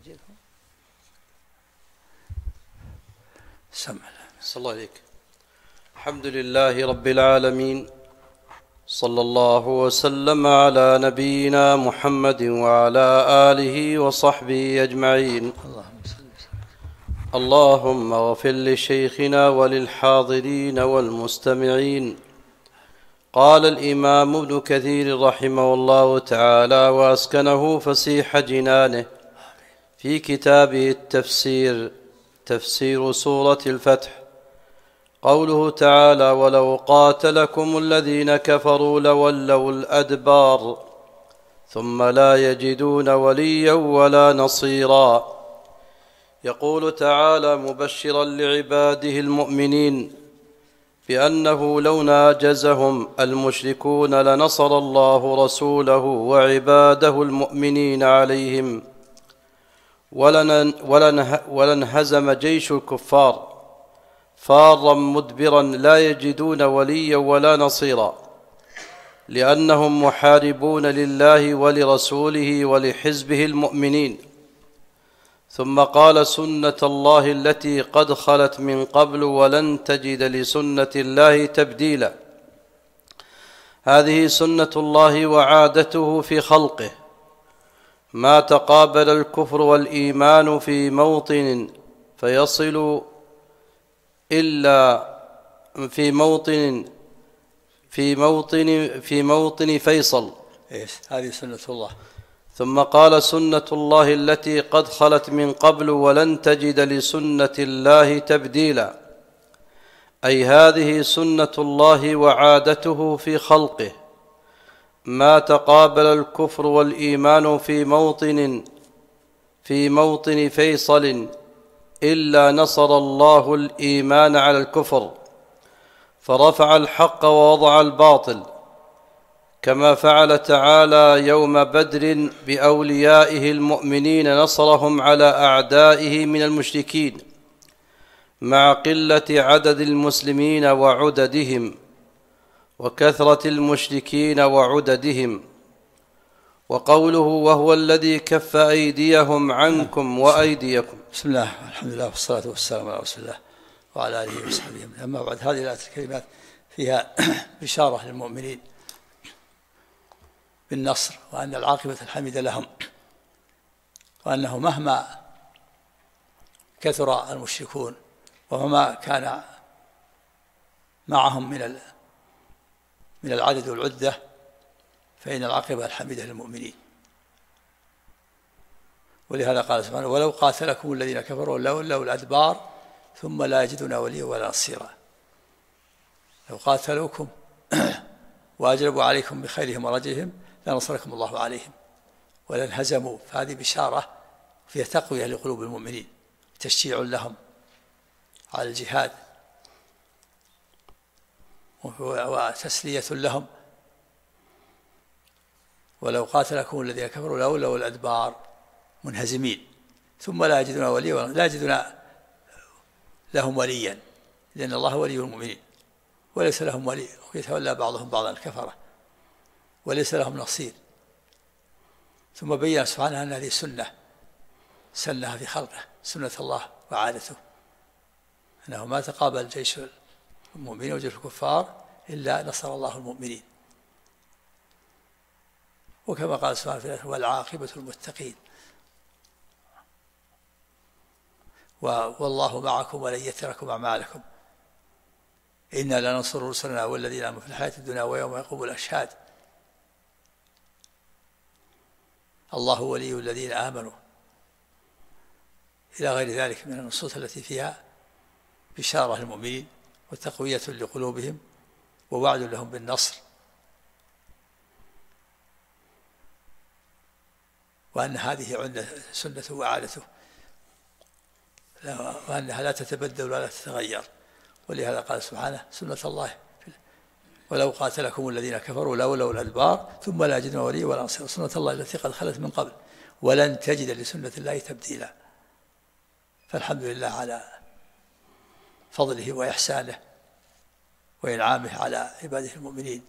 صلى الله عليك. الحمد لله رب العالمين، صلى الله وسلم على نبينا محمد وعلى آله وصحبه أجمعين. اللهم اغفر لشيخنا وللحاضرين والمستمعين. قال الإمام ابن كثير رحمه الله تعالى وأسكنه فسيح جنانه في كتابه التفسير، تفسير سورة الفتح، قوله تعالى: ولو قاتلكم الذين كفروا لولوا الأدبار ثم لا يجدون وليا ولا نصيرا. يقول تعالى مبشرا لعباده المؤمنين بأنه لو ناجزهم المشركون لنصر الله رسوله وعباده المؤمنين عليهم ولانهزم جيش الكفار فارا مدبرا لا يجدون وليا ولا نصيرا، لأنهم محاربون لله ولرسوله ولحزبه المؤمنين. ثم قال: سنة الله التي قد خلت من قبل ولن تجد لسنة الله تبديلا. هذه سنة الله وعادته في خلقه، ما تقابل الكفر والإيمان في موطن فيصل إلا في موطن فيصل. هذه سنة الله. ثم قال: سنة الله التي قد خلت من قبل ولن تجد لسنة الله تبديلا، أي هذه سنة الله وعادته في خلقه، ما تقابل الكفر والإيمان في موطن فيصل إلا نصر الله الإيمان على الكفر، فرفع الحق ووضع الباطل، كما فعل تعالى يوم بدر بأوليائه المؤمنين، نصرهم على أعدائه من المشركين مع قلة عدد المسلمين وعددهم وكثرة المشركين وعددهم. وقوله: وهو الذي كف أيديهم عنكم وأيديكم. بسم الله والحمد لله والصلاة والسلام على رسول الله وعلى آله وصحبه. أما بعد، هذه الآيات الكريمات فيها بشارة للمؤمنين بالنصر، وأن العاقبة الحميدة لهم، وأنه مهما كثر المشركون وما كان معهم من العدد والعدة، فإن العاقبة الحميدة للمؤمنين. ولهذا قال سبحانه: ولو قاتلكم الذين كفروا لولوا الأدبار ثم لا يجدون وليا ولا نصيرا. لو قاتلوكم وأجلبوا عليكم بخيلهم ورجلهم لنصركم الله عليهم ولانهزموا. فهذه بشارة فيها تقوية لقلوب المؤمنين، تشجيع لهم على الجهاد وتسلية لهم. ولو قاتلكم الذين كفروا لولوا الأدبار، منهزمين، ثم لا يجدون وليا، لا يجدون لهم وليا، لأن الله ولي المؤمنين وليس لهم ولي، ويتولى بعضهم بعضا الكفرة، وليس لهم نصير. ثم بين سبحانه أن هذه سنها في خلقه، سنة الله وعادته، أنه ما تقابل جيش المؤمنين وجيش الكفار إلا نصر الله المؤمنين. وكما قال سبحانه في الآية: والعاقبة المتقين، والله معكم ولن يتركم أعمالكم، إنا لننصر رسلنا والذين آمنوا في الحياة الدنيا ويوم يقوم الأشهاد. الله ولي الذين آمنوا، إلى غير ذلك من النصوص التي فيها بشارة للمؤمنين وتقوية لقلوبهم ووعد لهم بالنصر، وأن هذه سنته وعادته، وأنها لا تتبدل ولا تتغير. ولهذا قال سبحانه: سنة الله ولو قاتلكم الذين كفروا لولوا الأدبار ثم لا يجدون وليا ولا نصيرا. سنة الله التي قد خلت من قبل ولن تجد لسنة الله تبديلا. فالحمد لله على فضله وإحسانه وإنعامه على عباده المؤمنين،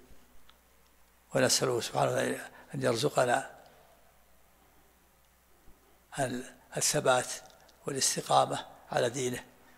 ونسأله سبحانه أن يرزقنا الثبات والاستقامة على دينه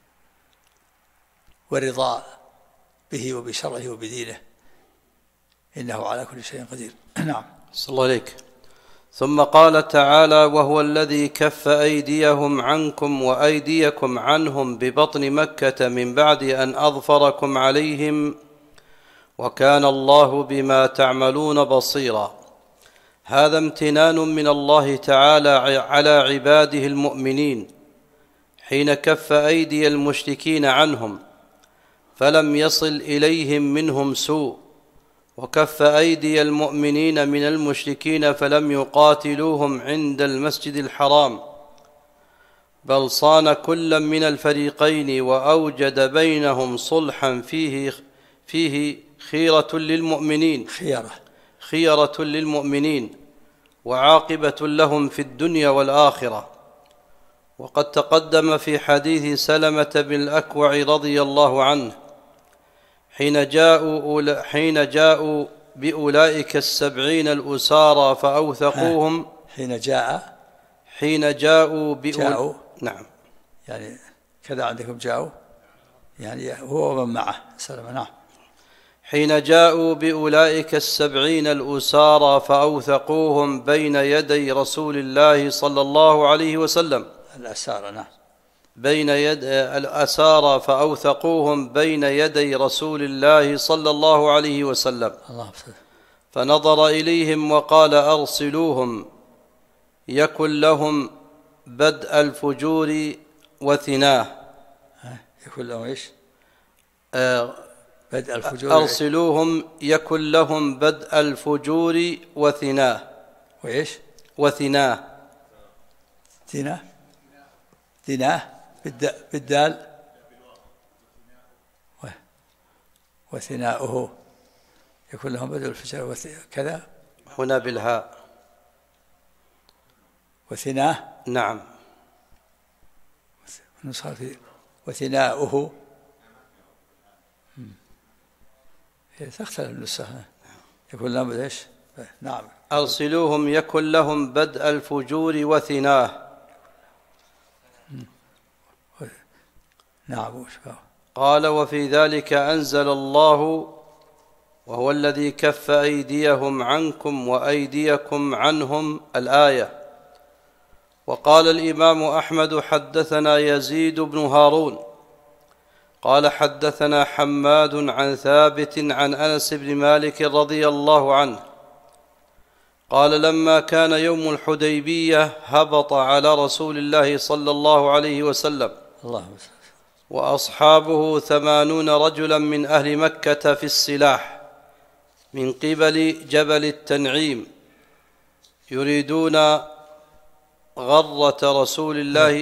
والرضا به وبشرعه وبدينه، إنه على كل شيء قدير. نعم. صلى الله عليك. ثم قال تعالى: وهو الذي كف أيديهم عنكم وأيديكم عنهم ببطن مكة من بعد أن أظفركم عليهم وكان الله بما تعملون بصيرا. هذا امتنان من الله تعالى على عباده المؤمنين حين كف أيدي المشركين عنهم فلم يصل إليهم منهم سوء، وكف أيدي المؤمنين من المشركين فلم يقاتلوهم عند المسجد الحرام، بل صان كلا من الفريقين وأوجد بينهم صلحا فيه خيرة للمؤمنين وعاقبة لهم في الدنيا والآخرة. وقد تقدم في حديث سلمة بن الأكوع رضي الله عنه حين جاءوا بأولئك 70 الأسارى فأوثقوهم. حين جاءوا نعم، يعني كذا عندكم جاءوا، يعني هو ومن معه سلمة. نعم. حين جاءوا بأولئك 70 الأسارى فأوثقوهم بين يدي رسول الله صلى الله عليه وسلم. الأسارى. نعم. الأسارى فأوثقوهم بين يدي رسول الله صلى الله عليه وسلم. فنظر إليهم وقال: أرسلوهم يكن لهم بدء الفجور وثناه. يكن لهم إيش؟ بدء الفجور. أرسلوهم يكن لهم بدء الفجور وثناه. وإيش؟ وثناه. ثناه بالدال، وثناؤه يكون لهم بدء الفجر كذا هنا بالهاء. وثناه. نعم. وثناؤه تختلف النسخة. يكون لهم بدء إيش؟ نعم. أرسلوهم يكن لهم بدء الفجور وثناه. نعم. قال: وفي ذلك أنزل الله: وهو الذي كف أيديهم عنكم وأيديكم عنهم، الآية. وقال الإمام أحمد: حدثنا يزيد بن هارون قال حدثنا حماد عن ثابت عن أنس بن مالك رضي الله عنه قال: لما كان يوم الحديبية هبط على رسول الله صلى الله عليه وسلم وأصحابه 80 رجلا من أهل مكة في السلاح من قبل جبل التنعيم يريدون غرة رسول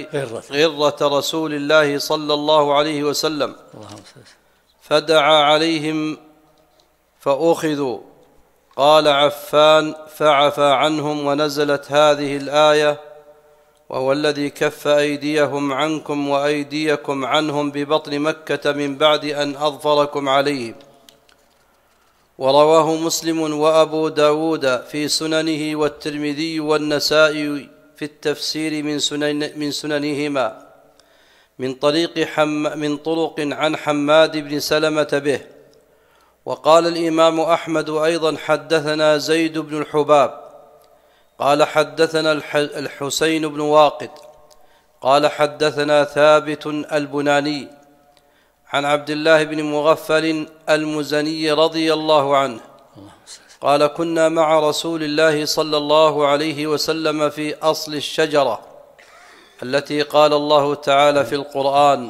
الله صلى الله عليه وسلم، فدعا عليهم فأخذوا. قال عفان: فعفى عنهم، ونزلت هذه الآية: وهو الذي كف أيديهم عنكم وأيديكم عنهم ببطن مكة من بعد أن أظفركم عليهم. ورواه مسلم وأبو داود في سننه والترمذي والنسائي في التفسير من سننهما من طرق عن حماد بن سلمة به. وقال الإمام أحمد أيضا: حدثنا زيد بن الحباب قال حدثنا الحسين بن واقد قال حدثنا ثابت البناني عن عبد الله بن مغفل المزني رضي الله عنه قال: كنا مع رسول الله صلى الله عليه وسلم في أصل الشجرة التي قال الله تعالى في القرآن.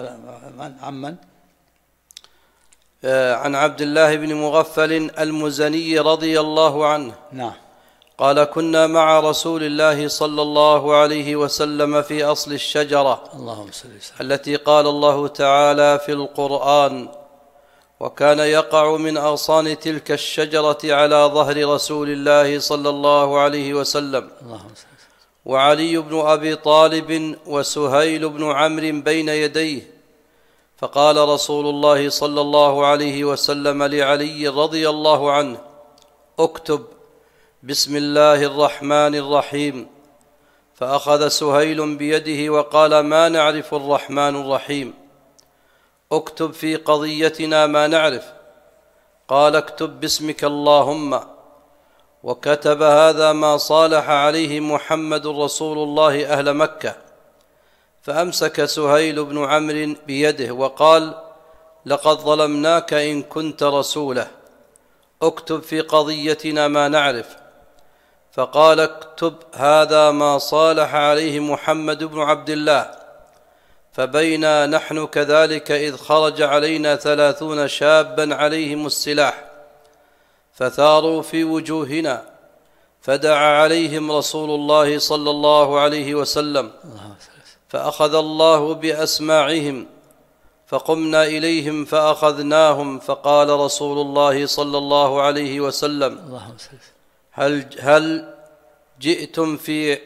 عن عبد الله بن مغفل المزني رضي الله عنه قال: كنا مع رسول الله صلى الله عليه وسلم في أصل الشجرة التي قال الله تعالى في القرآن: وكان يقع من أغصان تلك الشجرة على ظهر رسول الله صلى الله عليه وسلم وعلي بن أبي طالب وسهيل بن عمرو بين يديه. فقال رسول الله صلى الله عليه وسلم لعلي رضي الله عنه: اكتب بسم الله الرحمن الرحيم. فأخذ سهيل بيده وقال: ما نعرف الرحمن الرحيم، اكتب في قضيتنا ما نعرف. قال: اكتب باسمك اللهم. وكتب: هذا ما صالح عليه محمد رسول الله أهل مكة. فأمسك سهيل بن عمرو بيده وقال: لقد ظلمناك إن كنت رسوله، اكتب في قضيتنا ما نعرف. فقال: اكتب: هذا ما صالح عليه محمد بن عبد الله. فبينا نحن كذلك إذ خرج علينا 30 شابا عليهم السلاح، فثاروا في وجوهنا، فدعا عليهم رسول الله صلى الله عليه وسلم، فأخذ الله بأسماعهم، فقمنا إليهم فأخذناهم، فقال رسول الله صلى الله عليه وسلم: هل جئتم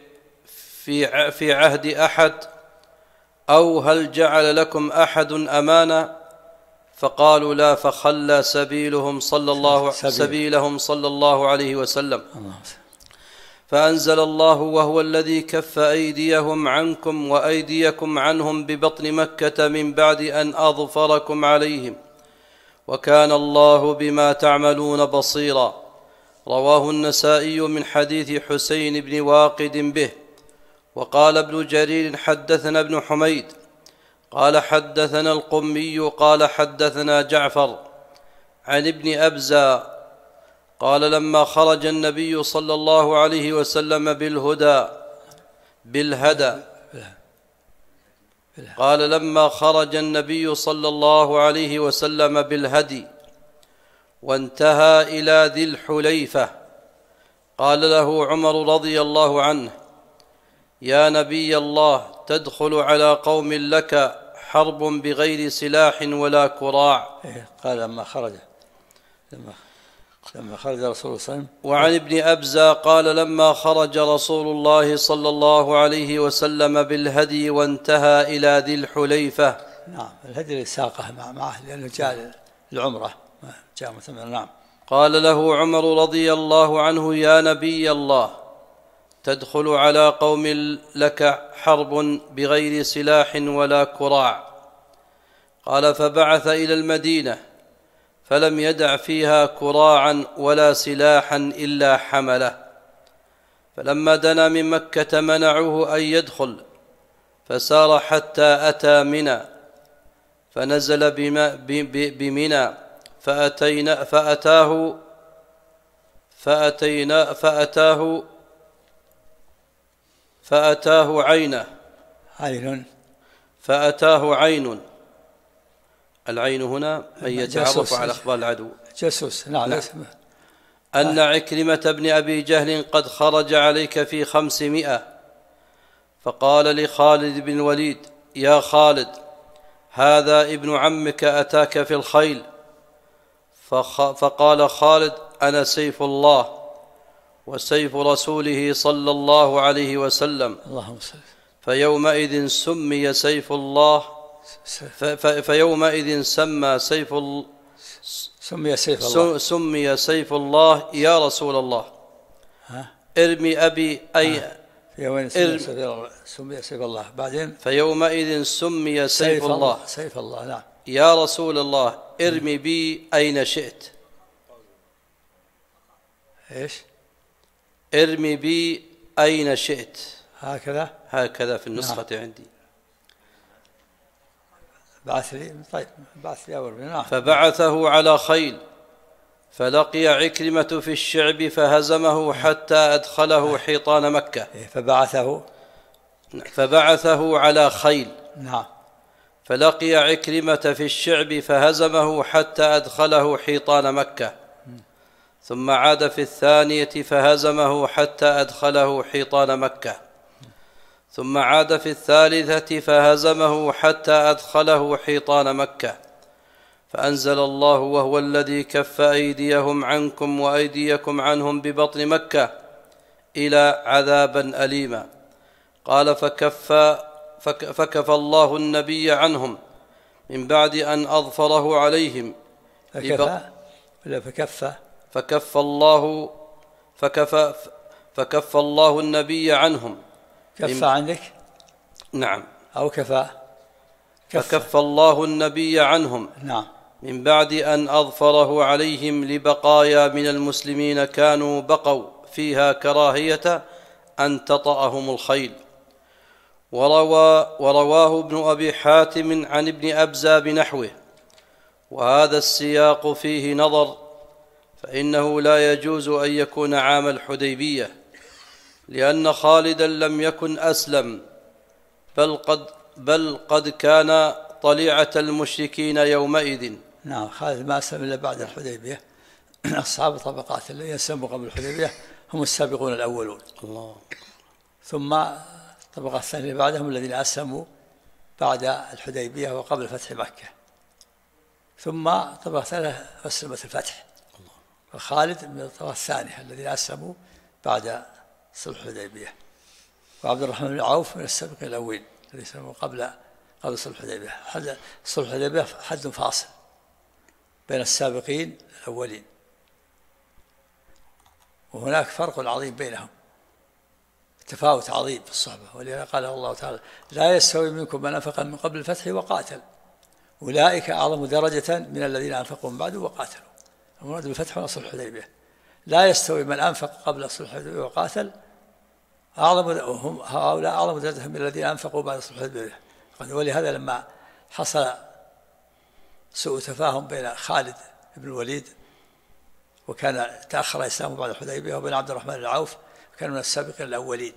في عهد أحد، أو هل جعل لكم أحد أمانة؟ فقالوا: لا. فخلى سبيلهم صلى الله عليه وسلم. فأنزل الله: وهو الذي كف أيديهم عنكم وأيديكم عنهم ببطن مكة من بعد أن أظفركم عليهم، وكان الله بما تعملون بصيرا. رواه النسائي من حديث حسين بن واقد به. وقال ابن جرير: حدثنا ابن حميد قال حدثنا القمي قال حدثنا جعفر عن ابن أبزة قال: لما خرج النبي صلى الله عليه وسلم بالهدي وانتهى إلى ذي الحليفة، قال له عمر رضي الله عنه: يا نبي الله، تدخل على قوم لك حرب بغير سلاح ولا كراع. قال لما خرج رسول الله صلى الله عليه وسلم. وعن ابن أبزة قال: لما خرج رسول الله صلى الله عليه وسلم بالهدي وانتهى إلى ذي الحليفة. نعم، الهدي اللي ساقه معه لأنه جاء العمرة جاء مثلا. نعم. قال له عمر رضي الله عنه: يا نبي الله، تدخل على قوم لك حرب بغير سلاح ولا كراع. قال: فبعث إلى المدينة فلم يدع فيها كراعا ولا سلاحا إلا حمله. فلما دنا من مكة منعوه أن يدخل، فسار حتى أتى منى، فنزل بمنى، فأتاه عين. العين هنا من يتعرف على أخبار العدو. جاسوس. نعم. أن عكرمة بن أبي جهل قد خرج عليك في 500. فقال لخالد بن الوليد: يا خالد، هذا ابن عمك أتاك في الخيل. فقال خالد: أنا سيف الله وسيف رسوله صلى الله عليه وسلم. اللهم صل. فيومئذ سمي سيف الله سمي سيف الله يا رسول الله. ارمي أبي سمي سيف الله. بعدين فيومئذ سمي سيف الله. نعم. يا رسول الله، ارمي بي أين شئت. ايش؟ ارمي بي أين شئت. هكذا في النسخة. نعم. عندي. بعث لي. طيب بعث لي أول. نعم. فبعثه على خيل، فلقي عكرمة في الشعب فهزمه حتى أدخله حيطان مكة. فبعثه على خيل. نعم. فلقي عكرمة في الشعب فهزمه حتى أدخله حيطان مكة. ثم عاد في الثانية فهزمه حتى أدخله حيطان مكة. ثم عاد في الثالثة فهزمه حتى أدخله حيطان مكة. فأنزل الله: وهو الذي كف أيديهم عنكم وأيديكم عنهم ببطن مكة إلى عذابا أليما. قال: فكف الله النبي عنهم من بعد أن أظفره عليهم. فكف الله النبي عنهم كفى عندك؟ نعم. أو كفى. فكف الله النبي عنهم. نعم. من بعد أن أظفره عليهم لبقايا من المسلمين كانوا بقوا فيها كراهية أن تطأهم الخيل. ورواه ابن أبي حاتم عن ابن أبزة بنحوه، وهذا السياق فيه نظر، فإنه لا يجوز أن يكون عام الحديبية، لأن خالدا لم يكن أسلم، بل قد كان طليعة المشركين يومئذ. نعم، خالد ما أسلم إلا بعد الحديبية. أصحاب طبقات الذين أسلموا قبل الحديبية هم السابقون الأولون. الله. ثم الطبقة الثانية اللي بعدهم الذين أسلموا بعد الحديبية وقبل فتح مكة. ثم الطبقة الثالثة أسلمت الفتح. وخالد من الطبقة الثانية الذين أسلموا بعد صلح الحديبية. وعبد الرحمن بن عوف من السابقين الأولين الذين أسلموا قبل صلح الحديبية. صلح الحديبية حد فاصل بين السابقين الأولين، وهناك فرق عظيم بينهم، تفاوت عظيم في الصحبة. ولذا قال الله تعالى: لا يستوي منكم من أنفق من قبل الفتح وقاتل، أولئك أعظم درجة من الذين أنفقوا من بعد وقاتلوا. المراد بالفتح وصلح الحديبية. لا يستوي من أنفق قبل صلح الحديبية وقاتل، هؤلاء أعظم درجة من الذين أنفقوا بعد صلح الحديبية. ولهذا لما حصل سوء تفاهم بين خالد بن الوليد، وكان تأخر إسلامه بعد الحديبية، وبين عبد الرحمن بن عوف، كان من السابقين الأولين،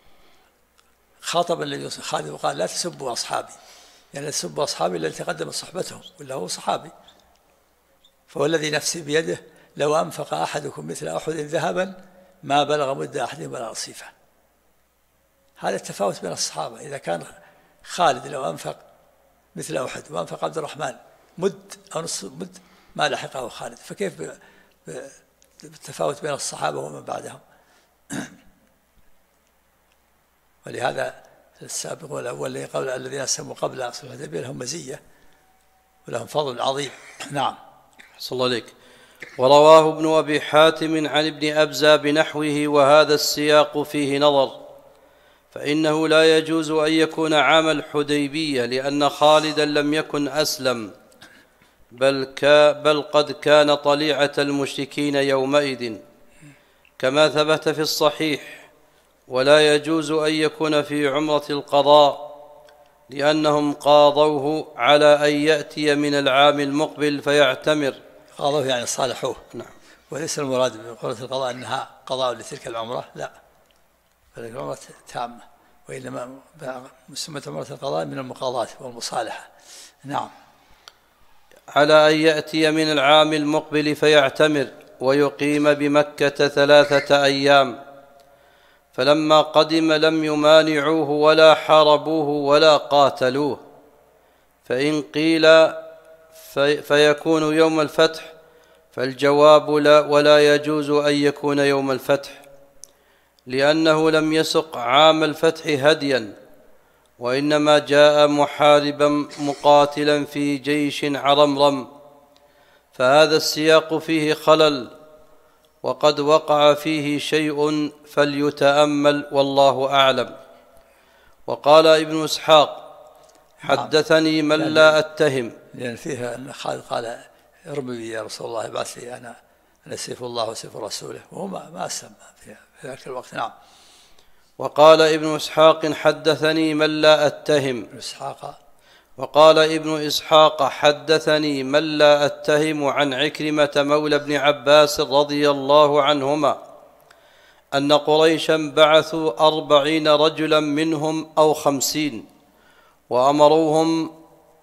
خاطب النبي خالد وقال: لا تسبوا أصحابي، يعني لا تسبوا أصحابي الذي تقدم صحبتهم، ولا هو صحابي. فوالذي نفسي بيده لو أنفق أحدكم مثل أحد ذهبا ما بلغ مد أحدهم ولا نصيفه. هذا التفاوت بين الصحابة. إذا كان خالد لو أنفق مثل أحد وأنفق عبد الرحمن مد أو نصف مد ما لحقه خالد، فكيف بالتفاوت بين الصحابة ومن بعدهم؟ ولهذا السابقون الأول الذين أسلموا قبل صلح الحديبية لهم مزية ولهم فضل عظيم. نعم. صلى الله عليك. ورواه ابن أبي حاتم عن ابن أبزة بنحوه، وهذا السياق فيه نظر، فإنه لا يجوز أن يكون عام الحديبية، لأن خالدا لم يكن أسلم، بل قد كان طليعة المشركين يومئذ، كما ثبت في الصحيح. ولا يجوز أن يكون في عمرة القضاء، لأنهم قاضوه على أن يأتي من العام المقبل فيعتمر. قاضوه يعني صالحوه. نعم. وليس المراد بعمرة القضاء أنها قضاء لتلك العمرة، لا، بل العمرة تامة، وإنما مسمى عمرة القضاء من المقاضاة والمصالحة. نعم. على أن يأتي من العام المقبل فيعتمر ويقيم بمكة 3 أيام. فلما قدم لم يمانعوه ولا حاربوه ولا قاتلوه. فإن قيل فيكون يوم الفتح، فالجواب لا، ولا يجوز أن يكون يوم الفتح، لأنه لم يسق عام الفتح هديا، وإنما جاء محاربا مقاتلا في جيش عرمرم، فهذا السياق فيه خلل، وقد وقع فيه شيء فليتأمل، والله أعلم. وقال ابن إسحاق: حدثني من لا أتهم. لأن فيها أن خالد قال: ارمي بي يا رسول الله، ابعث لي أنا سيف الله وسيف رسوله، وهو ما أسلم في ذاك الوقت. نعم. وقال ابن إسحاق: حدثني من لا أتهم. وقال ابن إسحاق: حدثني من لا أتهم عن عكرمة مولى ابن عباس رضي الله عنهما أن قريشا بعثوا 40 رجلا منهم أو 50، وأمروهم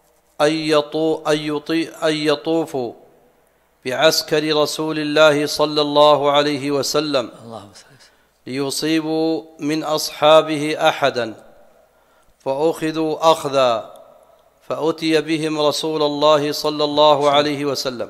أن يطوفوا بعسكر رسول الله صلى الله عليه وسلم ليصيبوا من أصحابه أحدا، فأخذوا أخذا، فأتي بهم رسول الله صلى الله عليه وسلم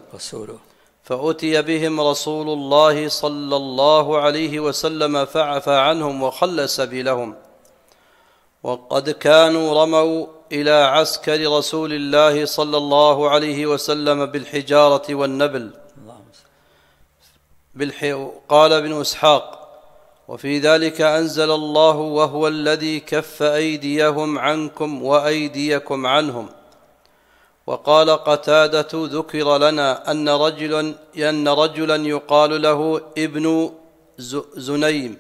فعفى عنهم وخلى سبيلهم، وقد كانوا رموا إلى عسكر رسول الله صلى الله عليه وسلم بالحجارة والنبل. قال ابن إسحاق: وفي ذلك أنزل الله: وهو الذي كف أيديهم عنكم وأيديكم عنهم. وقال قتادة: ذكر لنا أن رجلا يقال له ابن زنيم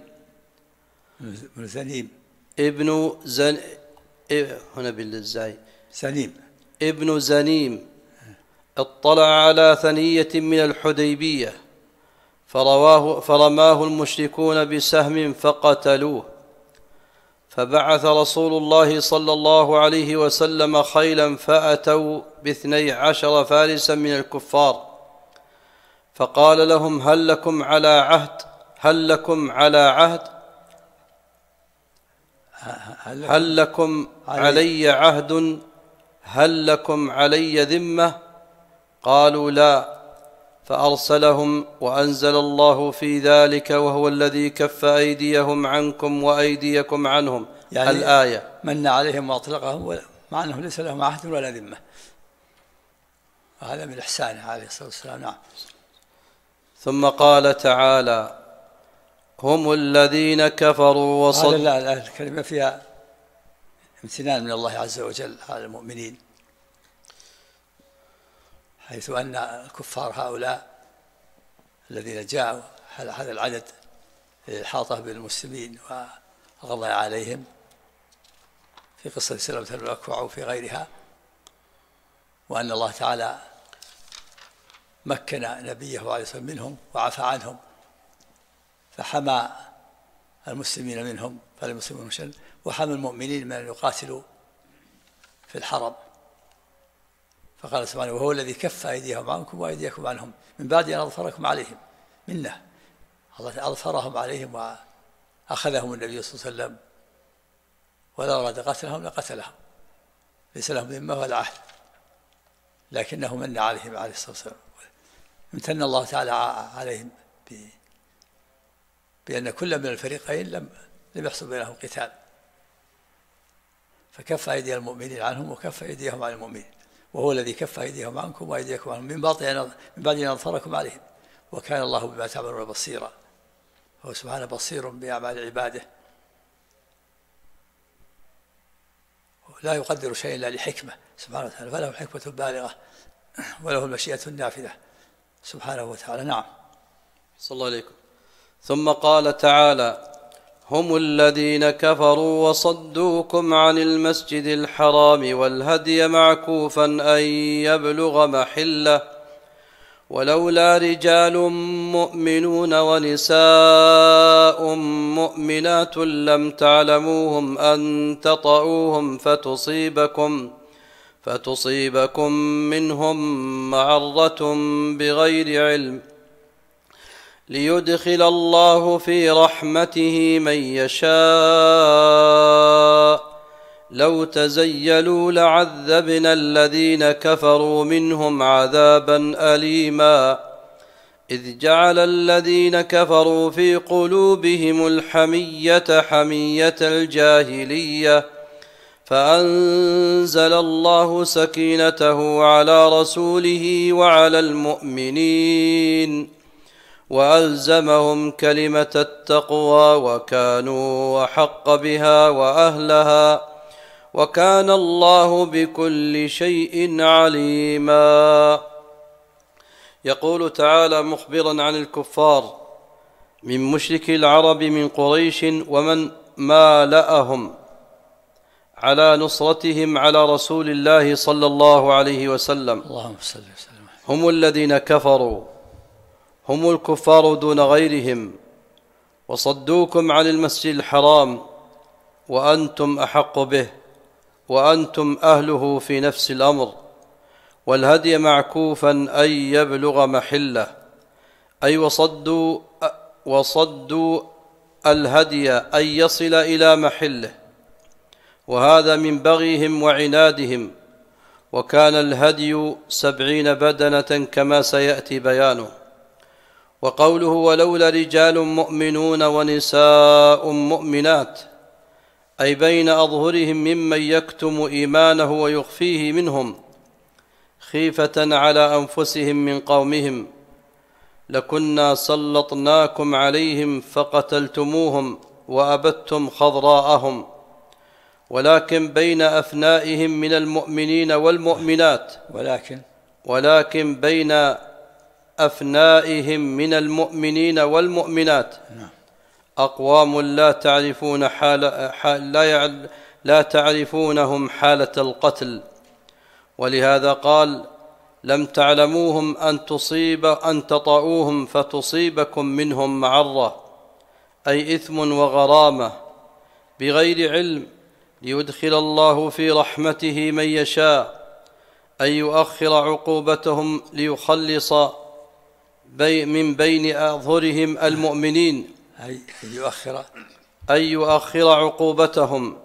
هنا بالزاي ابن زنيم اطلع على ثنية من الحديبية فرماه المشركون بسهم فقتلوه، فبعث رسول الله صلى الله عليه وسلم خيلا فأتوا ب12 فارسا من الكفار، فقال لهم: هل لكم علي عهد؟ هل لكم علي ذمة؟ قالوا: لا. فأرسلهم، وأنزل الله في ذلك: وهو الذي كف أيديهم عنكم وأيديكم عنهم، يعني الآية. من عليهم وأطلقهم مع أنه ليس لهم عهد ولا ذمة، وهذا من إحسانه عليه الصلاة والسلام. نعم. ثم قال تعالى: هم الذين كفروا هذا الكلمة فيها امتنان من الله عز وجل على المؤمنين، حيث أن الكفار هؤلاء الذين جاءوا هذا العدد الإحاطة بالمسلمين وغضى عليهم في قصة سلمة بن الأكوع وفي غيرها، وأن الله تعالى مكن نبيه عليه الصلاة والسلام منهم وعفى عنهم فحمى المسلمين منهم فالمسلمون شر، وحمى المؤمنين من أن يقاتلوا في الحرم. فقال سبحانه: وهو الذي كف أيديهم عنكم وأيديكم عنهم من بعد أن أظفركم عليهم منه. الله أظفرهم عليهم وأخذهم النبي صلى الله عليه وسلم، ولو أراد قتلهم لقتلهم، ليس لهم ذمة ولا عهد، لكنه من عليهم عليه الصلاة والسلام. امتن الله تعالى عليهم بأن كل من الفريقين لم يحصل بينهم قتال، فكف أيدي المؤمنين عنهم وكف أيديهم عن المؤمنين. وهو الذي كف أيديهم عنكم وأيديكم عنهم من بعد أن أظفركم عليهم، وكان الله بما تعملون بصيرا. هو سبحانه بصير بأعمال عباده، لا يقدر شيئا إلا لحكمة سبحانه وتعالى، فله الحكمة البالغة وله المشيئة النافذة سبحانه وتعالى. نعم. صلى الله عليكم. ثم قال تعالى: هم الذين كفروا وصدوكم عن المسجد الحرام والهدي معكوفا أن يبلغ محله، ولولا رجال مؤمنون ونساء مؤمنات لم تعلموهم أن تطؤوهم فتصيبكم منهم معرة بغير علم، ليدخل الله في رحمته من يشاء، لو تزيلوا لعذبنا الذين كفروا منهم عذابا أليما، إذ جعل الذين كفروا في قلوبهم الحمية حمية الجاهلية، فأنزل الله سكينته على رسوله وعلى المؤمنين وألزمهم كلمة التقوى وكانوا أحق بها وأهلها، وكان الله بكل شيء عليما. يقول تعالى مخبرا عن الكفار من مشركي العرب من قريش ومن مالأهم على نصرتهم على رسول الله صلى الله عليه وسلم: اللهم صل وسلم. هم الذين كفروا، هم الكفار دون غيرهم، وصدوكم عن المسجد الحرام وأنتم أحق به وأنتم أهله في نفس الأمر، والهدي معكوفا أن يبلغ محله، أي وصدوا الهدي أن يصل إلى محله، وهذا من بغيهم وعنادهم، وكان الهدي 70 بدنة كما سيأتي بيانه. وقوله: ولولا رجال مؤمنون ونساء مؤمنات، أي بين أظهرهم ممن يكتم إيمانه ويخفيه منهم خيفة على أنفسهم من قومهم، لكنا سلطناكم عليهم فقتلتموهم وأبدتم خضراءهم، ولكن بين أفنائهم من المؤمنين والمؤمنات ولكن بين أفنائهم من المؤمنين والمؤمنات أقوام لا تعرفونهم حالة القتل، ولهذا قال: لم تعلموهم أن تطؤوهم فتصيبكم منهم معرة، أي إثم وغرامة بغير علم، ليدخل الله في رحمته من يشاء، أن يؤخر عقوبتهم ليخلص من بين أظهرهم المؤمنين، أن يؤخر عقوبتهم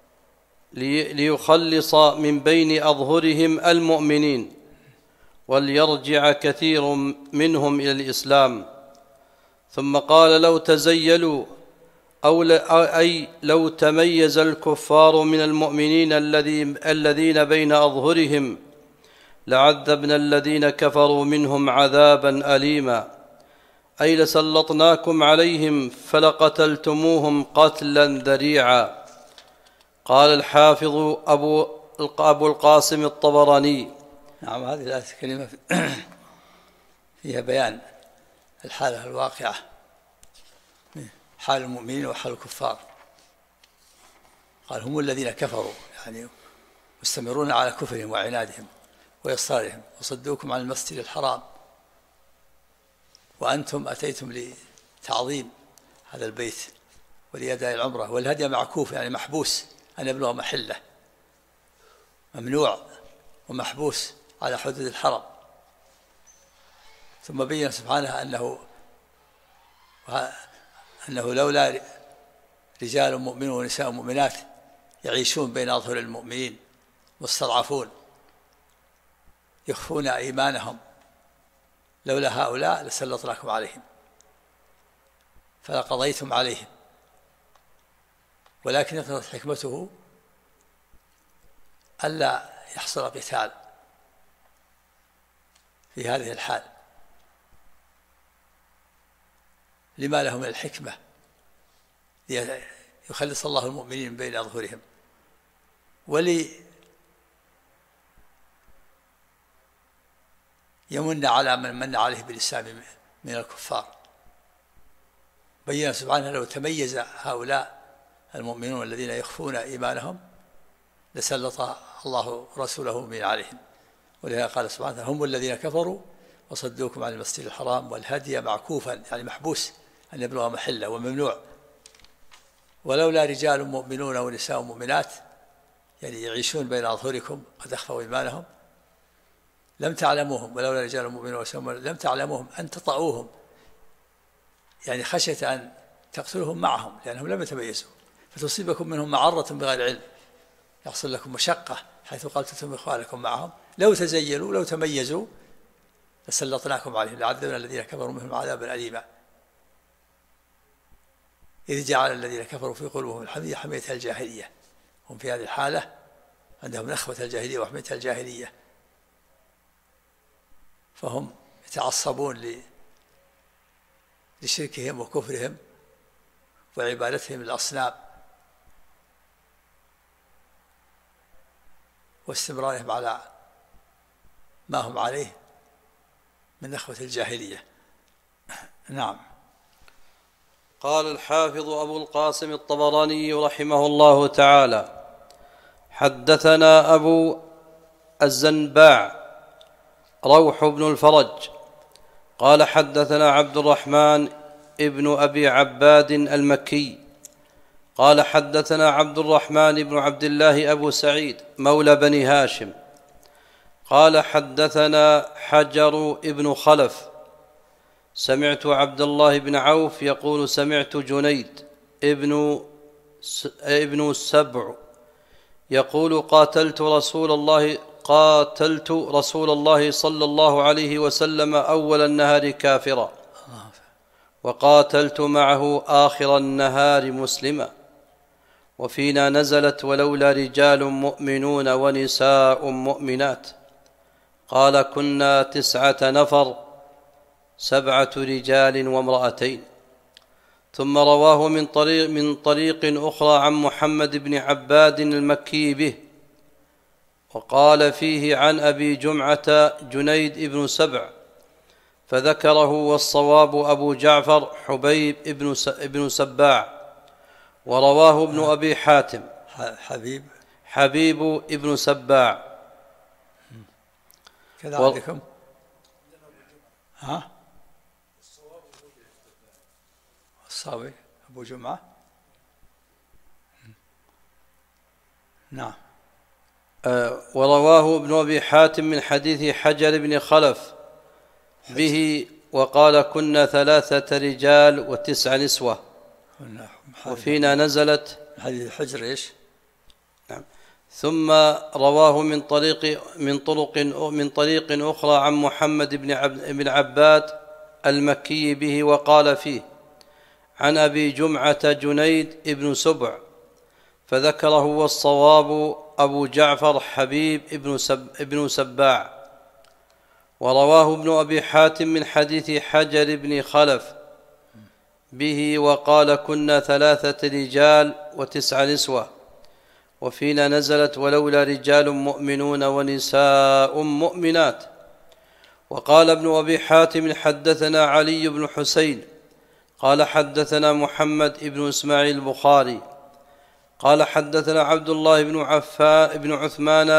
ليخلص من بين أظهرهم المؤمنين، وليرجع كثير منهم إلى الإسلام. ثم قال: لو تزيلوا أي لو تميز الكفار من المؤمنين الذين بين أظهرهم لعذبنا الذين كفروا منهم عذابا أليما، أي لسلطناكم عليهم فلقتلتموهم قتلا ذريعا. قال الحافظ أبو القاسم الطبراني: نعم، هذه الآية الكريمة فيها بيان الحالة الواقعة، حال المؤمنين وحال الكفار. قال: هم الذين كفروا، يعني مستمرون على كفرهم وعنادهم وإصرارهم، وصدوكم عن المسجد الحرام، وأنتم أتيتم لتعظيم هذا البيت ولأداء العمرة، والهدي معكوف يعني محبوس أن يبلغ محله، ممنوع ومحبوس على حدود الحرم. ثم بين سبحانه أنه لولا رجال مؤمنون ونساء مؤمنات يعيشون بين أظهر المؤمنين مستضعفون يخفون إيمانهم، لولا هؤلاء لسلطناكم عليهم فلقضيتم عليهم، ولكن اقتضت حكمته ألا يحصل قتال في هذه الحال، لما له من الحكمة ليخلص الله المؤمنين بين أظهرهم، يمن على من من عليه بالإسلام من الكفار. بين سبحانه: لو تميز هؤلاء المؤمنون الذين يخفون إيمانهم لسلط الله رسوله من عليهم. ولهذا قال سبحانه: هم الذين كفروا وصدوكم عن المسجد الحرام والهدي معكوفا يعني محبوس أن يبلغ محله وممنوع، ولولا رجال مؤمنون ونساء مؤمنات يعني يعيشون بين أظهركم قد أخفوا إيمانهم لم تعلموهم، ولولا رجال مؤمنون ونساء مؤمنات لم تعلموهم أن تطؤوهم، يعني خشية أن تقتلهم معهم لأنهم لم يتميزوا فتصيبكم منهم معرة بغير علم، يحصل لكم مشقة حيث قتلتم إخوانكم معهم. لو تزيلوا لو تميزوا لسلطناكم عليهم لعذبنا الذين كفروا منهم عذابا أليما، إذ جعل الذين كفروا في قلوبهم الحمية حمية الجاهلية. هم في هذه الحالة عندهم نخوة الجاهلية وحمية الجاهلية، فهم يتعصبون لشركهم وكفرهم وعبادتهم للأصنام واستمرارهم على ما هم عليه من نخوة الجاهلية. نعم. قال الحافظ أبو القاسم الطبراني رحمه الله تعالى: حدثنا أبو الزنباع روح بن الفرج قال حدثنا عبد الرحمن ابن أبي عباد المكي قال حدثنا عبد الرحمن بن عبد الله أبو سعيد مولى بني هاشم قال حدثنا حجر ابن خلف سمعت عبد الله بن عوف يقول سمعت جنيد ابن السبع يقول قاتلت رسول الله صلى الله عليه وسلم أول النهار كافرا وقاتلت معه آخر النهار مسلما، وفينا نزلت ولولا رجال مؤمنون ونساء مؤمنات. قال كنا 9 نفر 7 رجال وامرأتين. ثم رواه من طريق أخرى عن محمد بن عباد المكي به، وقال فيه عن أبي جمعة جنيد بن سبع، فذكره والصواب أبو جعفر حبيب بن سباع. ورواه ابن أبي حاتم حبيب ابن سباع. كذا عندكم؟ الصاوي أبو جمعة. نعم. ورواه ابن أبي حاتم من حديث حجر بن خلف به، وقال كنا 3 رجال و9 نسوة وفينا نزلت حديث حجر إيش؟ نعم. ثم رواه من طريق أخرى عن محمد بن عباد المكي به، وقال فيه عن أبي جمعة جنيد بن سبع، فذكره والصواب أبو جعفر حبيب ابن سباع. ورواه ابن أبي حاتم من حديث حجر بن خلف به، وقال كنا 3 رجال و9 نسوة وفينا نزلت ولولا رجال مؤمنون ونساء مؤمنات. وقال ابن أبي حاتم حدثنا علي بن حسين قال حدثنا محمد بن إسماعيل البخاري قال حدثنا عبد الله بن عثمان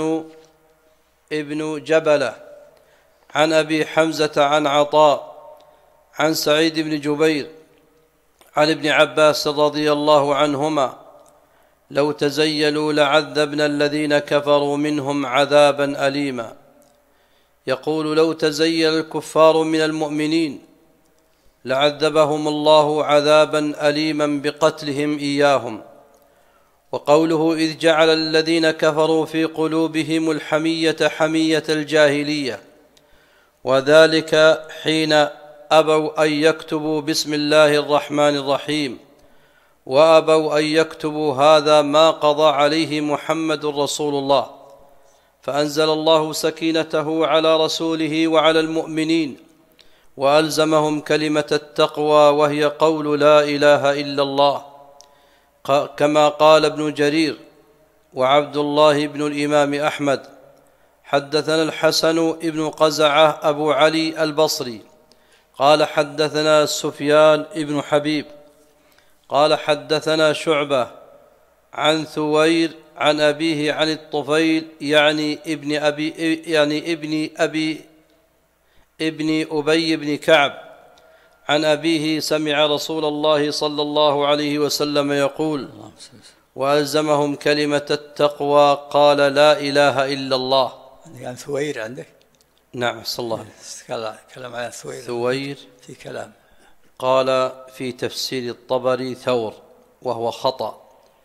ابن جبلة عن أبي حمزة عن عطاء عن سعيد بن جبير عن ابن عباس رضي الله عنهما لو تزيلوا لعذبنا الذين كفروا منهم عذابا أليما. يقول لو تزيل الكفار من المؤمنين لعذبهم الله عذابا أليما بقتلهم إياهم. وقوله إذ جعل الذين كفروا في قلوبهم الحمية حمية الجاهلية، وذلك حين أبوا أن يكتبوا بسم الله الرحمن الرحيم، وأبوا أن يكتبوا هذا ما قضى عليه محمد رسول الله، فأنزل الله سكينته على رسوله وعلى المؤمنين وألزمهم كلمة التقوى وهي قول لا إله إلا الله، كما قال ابن جرير وعبد الله بن الإمام أحمد. حدثنا الحسن بن قزعة أبو علي البصري قال حدثنا سفيان بن حبيب قال حدثنا شعبة عن ثوير عن أبيه عن الطفيل يعني ابن أبي بن كعب عن أبيه سمع رسول الله صلى الله عليه وسلم يقول وألزمهم كلمة التقوى قال لا إله إلا الله. يعني ثوير عندك؟ نعم صلى الله عليه كلام عن ثوير في كلام قال في تفسير الطبري ثور وهو خطأ،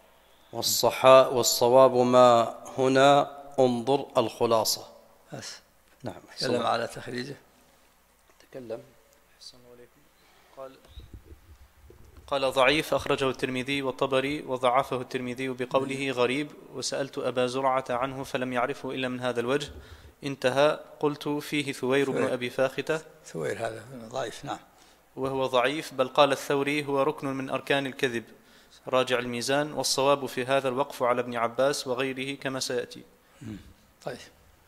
والصواب ما هنا انظر الخلاصة. بس نعم. تكلم على تخريجه. تكلم. قال ضعيف أخرجه الترمذي والطبري وضعفه الترمذي بقوله غريب، وسألت أبا زرعة عنه فلم يعرفه إلا من هذا الوجه. انتهى. قلت فيه ثوير بن أبي فاختة. ثوير هذا ضعيف. نعم. وهو ضعيف، بل قال الثوري هو ركن من أركان الكذب، راجع الميزان. والصواب في هذا الوقف على ابن عباس وغيره كما سيأتي. طيب.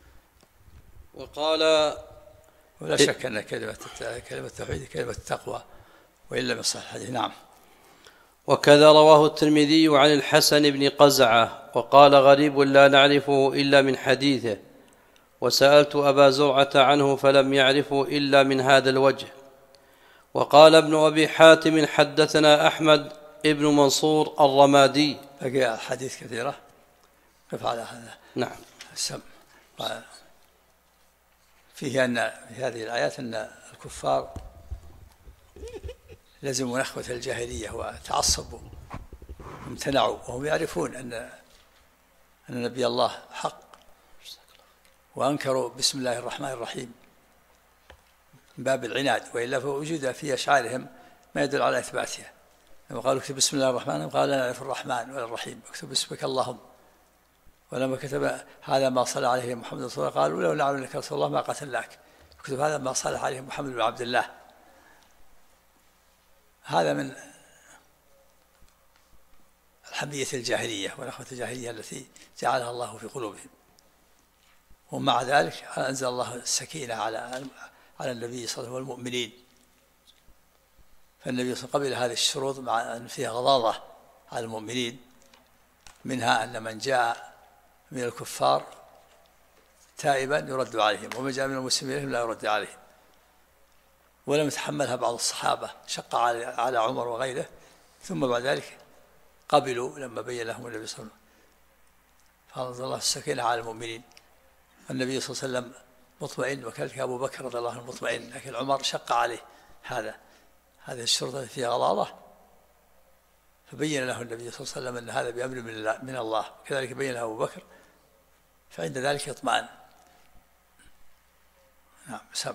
وقال ولا شك أن كلمة التوحيد كلمة التقوى وإلا من صحيح الحديث. نعم. وكذا رواه الترمذي عن الحسن بن قزعة وقال غريب لا نعرفه إلا من حديثه، وسألت أبا زرعة عنه فلم يعرفه إلا من هذا الوجه. وقال ابن أبي حاتم حدثنا أحمد ابن منصور الرمادي. بقي حديث كثيرة قف على هذا. نعم. السم فيه أن في هذه الآيات أن الكفار لزموا نخوة الجاهلية وتعصبوا وامتنعوا، وهم يعرفون أن نبي الله حق، وأنكروا بسم الله الرحمن الرحيم من باب العناد، وإلا فوجد في أشعارهم ما يدل على إثباتها. لما قالوا اكتب بسم الله الرحمن قال لا نعرف الرحمن ولا الرحيم، اكتب باسمك اللهم. ولما كتب هذا ما صلى عليه محمد صلى الله عليه وسلم قالوا لو نعلم انك رسول الله ما قتلناك، الكتب هذا ما صالح عليه محمد بن عبد الله. هذا من الحمية الجاهلية ونخوة الجاهلية التي جعلها الله في قلوبهم. ومع ذلك أنزل الله السكينة على النبي صلى الله عليه وسلم والمؤمنين. فالنبي صلى الله عليه وسلم قبل هذه الشروط مع أن فيها غضاضة على المؤمنين، منها أن من جاء من الكفار تائبا يرد عليهم، ومن جاء من المسلمين لا يرد عليهم. ولم يتحملها بعض الصحابة، شق على عمر وغيره، ثم بعد ذلك قبلوا لما بين لهم النبي صلى الله عليه وسلم، فأنزل الله السكينة على المؤمنين. النبي صلى الله عليه وسلم مطمئن، وكذلك أبو بكر رضي الله عنه مطمئن، لكن عمر شق عليه هذه الشرطة فيها غضاضة، فبين له النبي صلى الله عليه وسلم أن هذا بأمر من الله، وكذلك بين له أبو بكر، فعند ذلك يطمئن. نعم. سمع.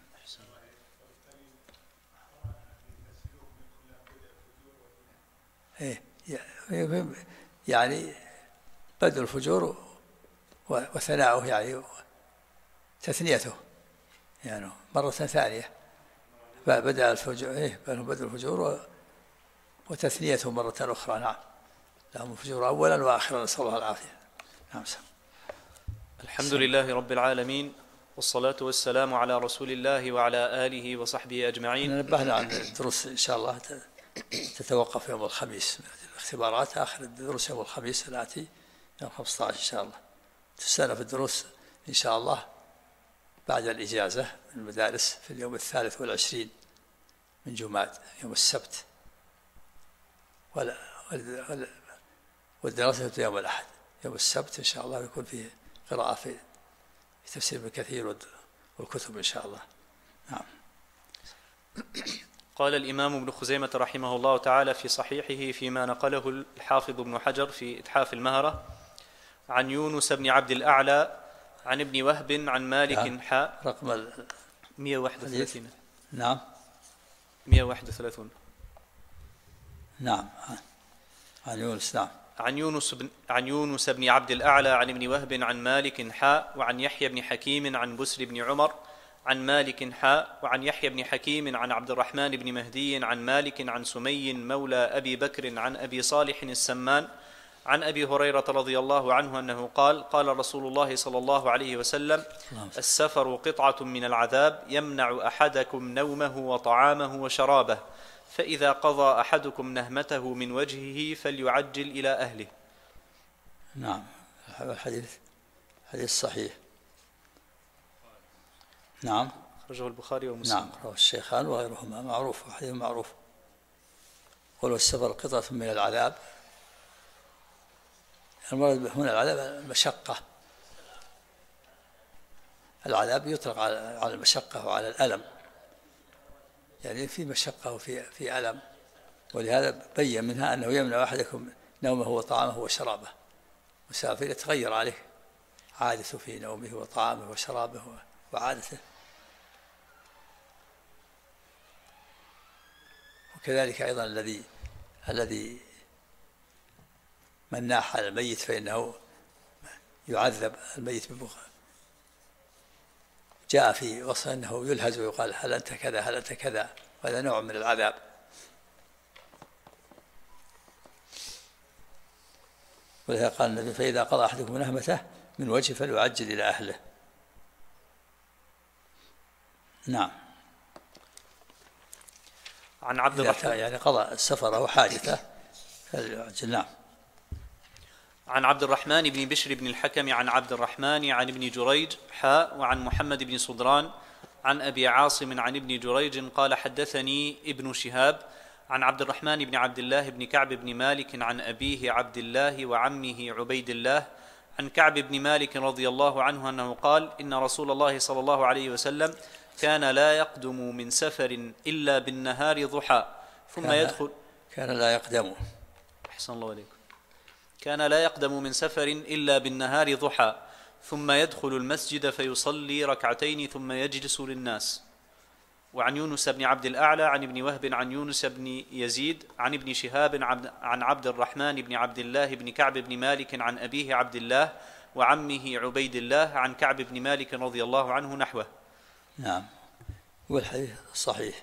يعني بدء الفجور وثناؤه، يعني تثنيته، يعني مرة ثانية بدأ الفجور وتثنيته مرة أخرى. نعم. لهم الفجور أولا وآخرا، نسأل الله العافية. نعم. الحمد لله رب العالمين، والصلاة والسلام على رسول الله وعلى آله وصحبه أجمعين. نبهنا عن الدروس إن شاء الله تتوقف يوم الخميس، الاختبارات آخر الدروس يوم الخميس الآتي يوم 15 إن شاء الله. تستأنف الدروس إن شاء الله بعد الإجازة من المدارس في اليوم 23 من جماد، يوم السبت، والدراسة في يوم الأحد. يوم السبت إن شاء الله يكون فيه قراءة في تفسير ابن كثير والكتب إن شاء الله. نعم. قال الإمام ابن خزيمة رحمه الله تعالى في صحيحه فيما نقله الحافظ ابن حجر في إتحاف المهرة عن يونس بن عبد الأعلى عن ابن وهب عن مالك حاء رقم 131. نعم. 131. نعم. عن يونس. نعم. عن يونس بن عبد الأعلى عن ابن وهب عن مالك حاء وعن يحيى بن حكيم عن بسر بن عمر عن مالك حاء وعن يحيى بن حكيم عن عبد الرحمن بن مهدي عن مالك عن سمي مولى أبي بكر عن أبي صالح السمان عن أبي هريرة رضي الله عنه أنه قال: قال رسول الله صلى الله عليه وسلم: السفر قطعة من العذاب يمنع أحدكم نومه وطعامه وشرابه، فإذا قضى أحدكم نهمته من وجهه فليعجل إلى أهله. نعم. الحديث حديث صحيح. نعم. أخرجه البخاري ومسلم. نعم، رواه الشيخان وغيرهما، معروف، حديث معروف. قل السفر قطعة من العذاب، المراد هنا العذاب المشقة. العذاب يطلق على المشقة وعلى الألم، يعني في مشقة وفي ألم، ولهذا بين منها أنه يمنع أحدكم نومه وطعامه وشرابه. مسافر يتغير عليه عادته في نومه وطعامه وشرابه وعادته. وكذلك أيضا الذي من ناح على الميت فإنه يعذب الميت بمخ. جاء في وصف أنه يلهز ويقال: هل أنت كذا هل أنت كذا، وهذا نوع من العذاب. ولهذا قال النبي: فإذا قضى أحدكم نهمته من وجهه فليعجل إلى أهله. نعم. عن عبد الرحمن، يعني قضى السفر أو حاجته فليعجل. نعم. عن عبد الرحمن بن بشر بن الحكم عن عبد الرحمن عن ابن جريج حاء وعن محمد بن صدران عن أبي عاصم عن ابن جريج قال: حدثني ابن شهاب عن عبد الرحمن بن عبد الله بن كعب بن مالك عن أبيه عبد الله وعمه عبيد الله عن كعب بن مالك رضي الله عنه أنه قال: إن رسول الله صلى الله عليه وسلم كان لا يقدم من سفر إلا بالنهار ضحى ثم يدخل. كان لا يقدم. أحسن الله عليكم. كان لا يقدم من سفر إلا بالنهار ضحى ثم يدخل المسجد فيصلي ركعتين ثم يجلس للناس. وعن يونس بن عبد الأعلى عن ابن وهب عن يونس بن يزيد عن ابن شهاب عن عبد الرحمن بن عبد الله بن كعب بن مالك عن أبيه عبد الله وعمه عبيد الله عن كعب بن مالك رضي الله عنه نحوه. نعم. والحديث صحيح،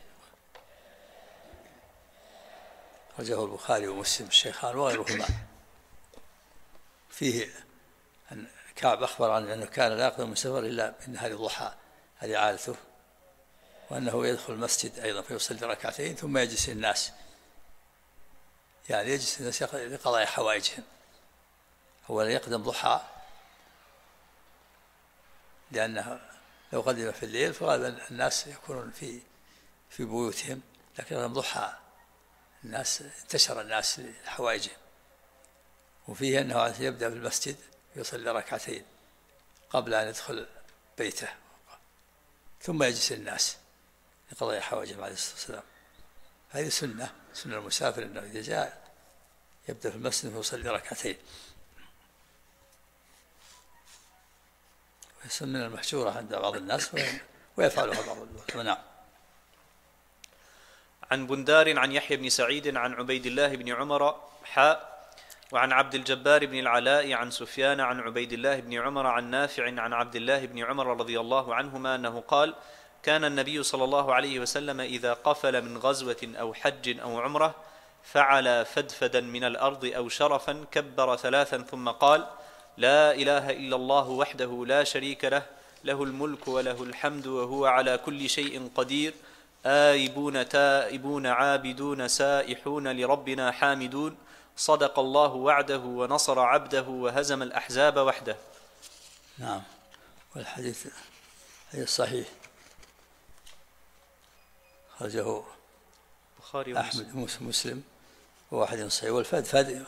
أخرجه البخاري ومسلم الشيخان وغيرهما. فيه أن كعب أخبر عن أنه كان لا يقدم من سفر إلا من نهار الضحى، هذه عادته، وأنه يدخل المسجد أيضا فيصلي ركعتين ثم يجلس الناس، يعني يجلس الناس لقضاء حوائجهم. أولا يقدم ضحى لأنه لو قدم في الليل فغالبا الناس يكونون في بيوتهم، لكن يقدم ضحى الناس انتشر الناس لحوائجهم. وفيه أنه يبدأ في المسجد يصلي ركعتين قبل أن يدخل بيته، ثم يجلس الناس لقضاء حوائجهم عليه الصلاة والسلام. هذه سنة المسافر أنه إذا جاء يبدأ في المسجد فيصلي ركعتين، ويسن من المحجورة عند بعض الناس ويفعلها بعض الناس. نعم. عن بندار عن يحيى بن سعيد عن عبيد الله بن عمر وعن عبد الجبار بن العلاء عن سفيان عن عبيد الله بن عمر عن نافع عن عبد الله بن عمر رضي الله عنهما أنه قال: كان النبي صلى الله عليه وسلم إذا قفل من غزوة أو حج أو عمرة فعل فدفدا من الأرض أو شرفا كبر 3 ثم قال: لا إله إلا الله وحده لا شريك له، له الملك وله الحمد وهو على كل شيء قدير، آيبون تائبون عابدون سائحون لربنا حامدون، صدق الله وعده ونصر عبده وهزم الأحزاب وحده. نعم. والحديث صحيح، خرجه البخاري أحمد ومسلم وواحد صحيح. والفدفد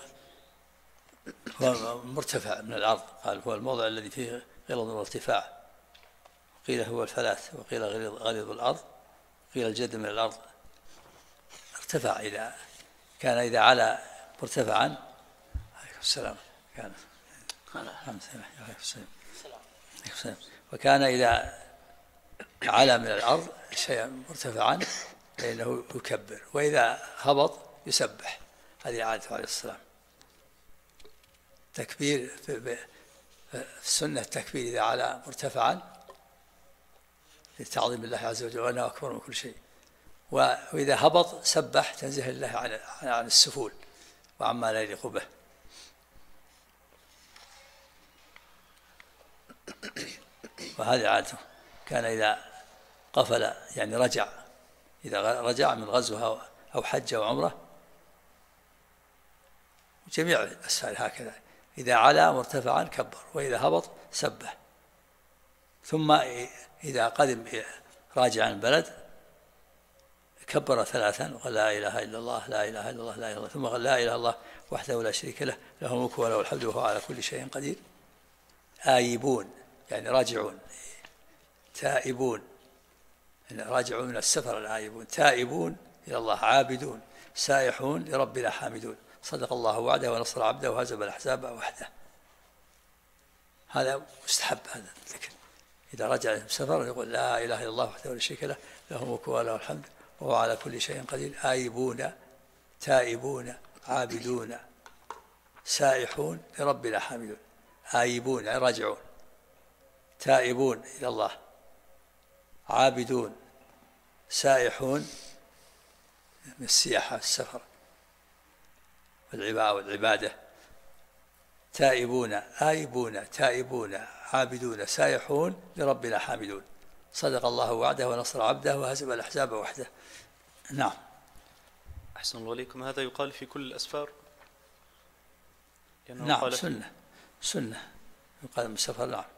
هو مرتفع من الأرض، قال هو الموضع الذي فيه غلظ وارتفاع، قيل هو الفلاث، وقيل غلظ الأرض، قيل الجد من الأرض. ارتفع إذا علا مرتفعا. عليكم السلام. وكان إذا علا من الأرض شيئا مرتفعا فإنه يكبر، وإذا هبط يسبح. هذه عادته عليه السلام. تكبير في السنة، التكبير إذا علا مرتفعا لتعظيم الله عز وجل وأنه أكبر من كل شيء، وإذا هبط سبح تنزه الله عن السفول وعما لا يليق به. وهذه عادته. كان إذا قفل يعني إذا رجع من غزوة أو حج أو عمرة، جميع الأسفار هكذا، إذا علا مرتفعا كبر، وإذا هبط سبح. ثم إذا قدم راجعا البلد كبر 3 وقال: لا إله إلا الله لا إله إلا الله لا إله إلا الله، ثم قال: لا إله إلا الله وحده لا شريك له، له الملك وله الحمد وهو على كل شيء قدير. آيبون يعني راجعون، تائبون يعني راجعون من السفر، الآيبون، تائبون إلى الله، عابدون سائحون لربنا حامدون، صدق الله وعده ونصر عبده وهزم الأحزاب وحده. هذا مستحب، هذا الذكر إذا رجع من سفر يقول: لا إله إلا الله وحده لا شريك له، له الملك وله الحمد وهو على كل شيء قدير، آيبون تائبون عابدون سائحون لربنا حامدون. آيبون يعني راجعون، تائبون إلى الله، عابدون سائحون من السياحة السفر والعبادة. آيبون تائبون عابدون سائحون لربنا حامدون، صدق الله وعده ونصر عبده وهزم الأحزاب وحده. نعم. أحسن الله إليكم. هذا يقال في كل الأسفار؟ نعم، سنة يقال من السفر. نعم.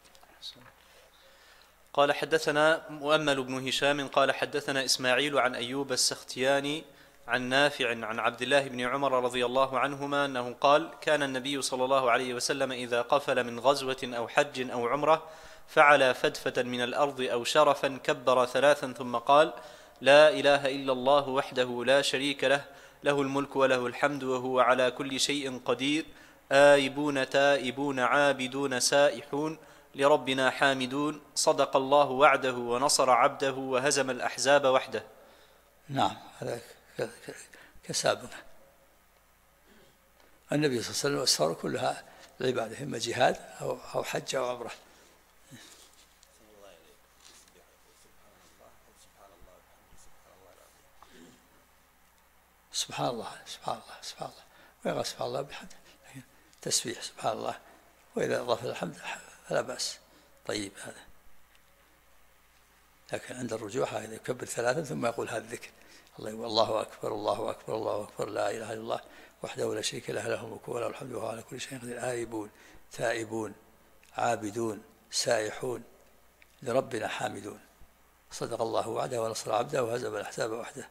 قال: حدثنا مؤمل بن هشام قال: حدثنا إسماعيل عن أيوب السختياني عن نافع عن عبد الله بن عمر رضي الله عنهما أنه قال: كان النبي صلى الله عليه وسلم إذا قفل من غزوة أو حج أو عمرة فعل فدفة من الأرض أو شرفا كبر 3 ثم قال: لا إله إلا الله وحده لا شريك له، له الملك وله الحمد وهو على كل شيء قدير، آيبون تائبون عابدون سائحون لربنا حامدون، صدق الله وعده ونصر عبده وهزم الأحزاب وحده. نعم، هذا كسابقه. النبي صلى الله عليه وسلم أسفاره كلها العبادة، إما جهاد أو حج أو عمرة. سبحان الله سبحان الله سبحان الله، ويقرأ سبحان الله بحمده، لكن تسبيح سبحان الله، وإذا أضاف الحمد فلا بأس. طيب هذا، لكن عند الرجوع هذا يكبر 3 ثم يقول هذا الذكر: الله أكبر الله أكبر الله أكبر لا إله إلا الله وحده لا شريك له له الملك وله الحمد وهو على كل شيء قدير، آيبون تائبون عابدون سائحون لربنا حامدون، صدق الله وعده ونصر عبده وهزم الأحزاب وحده.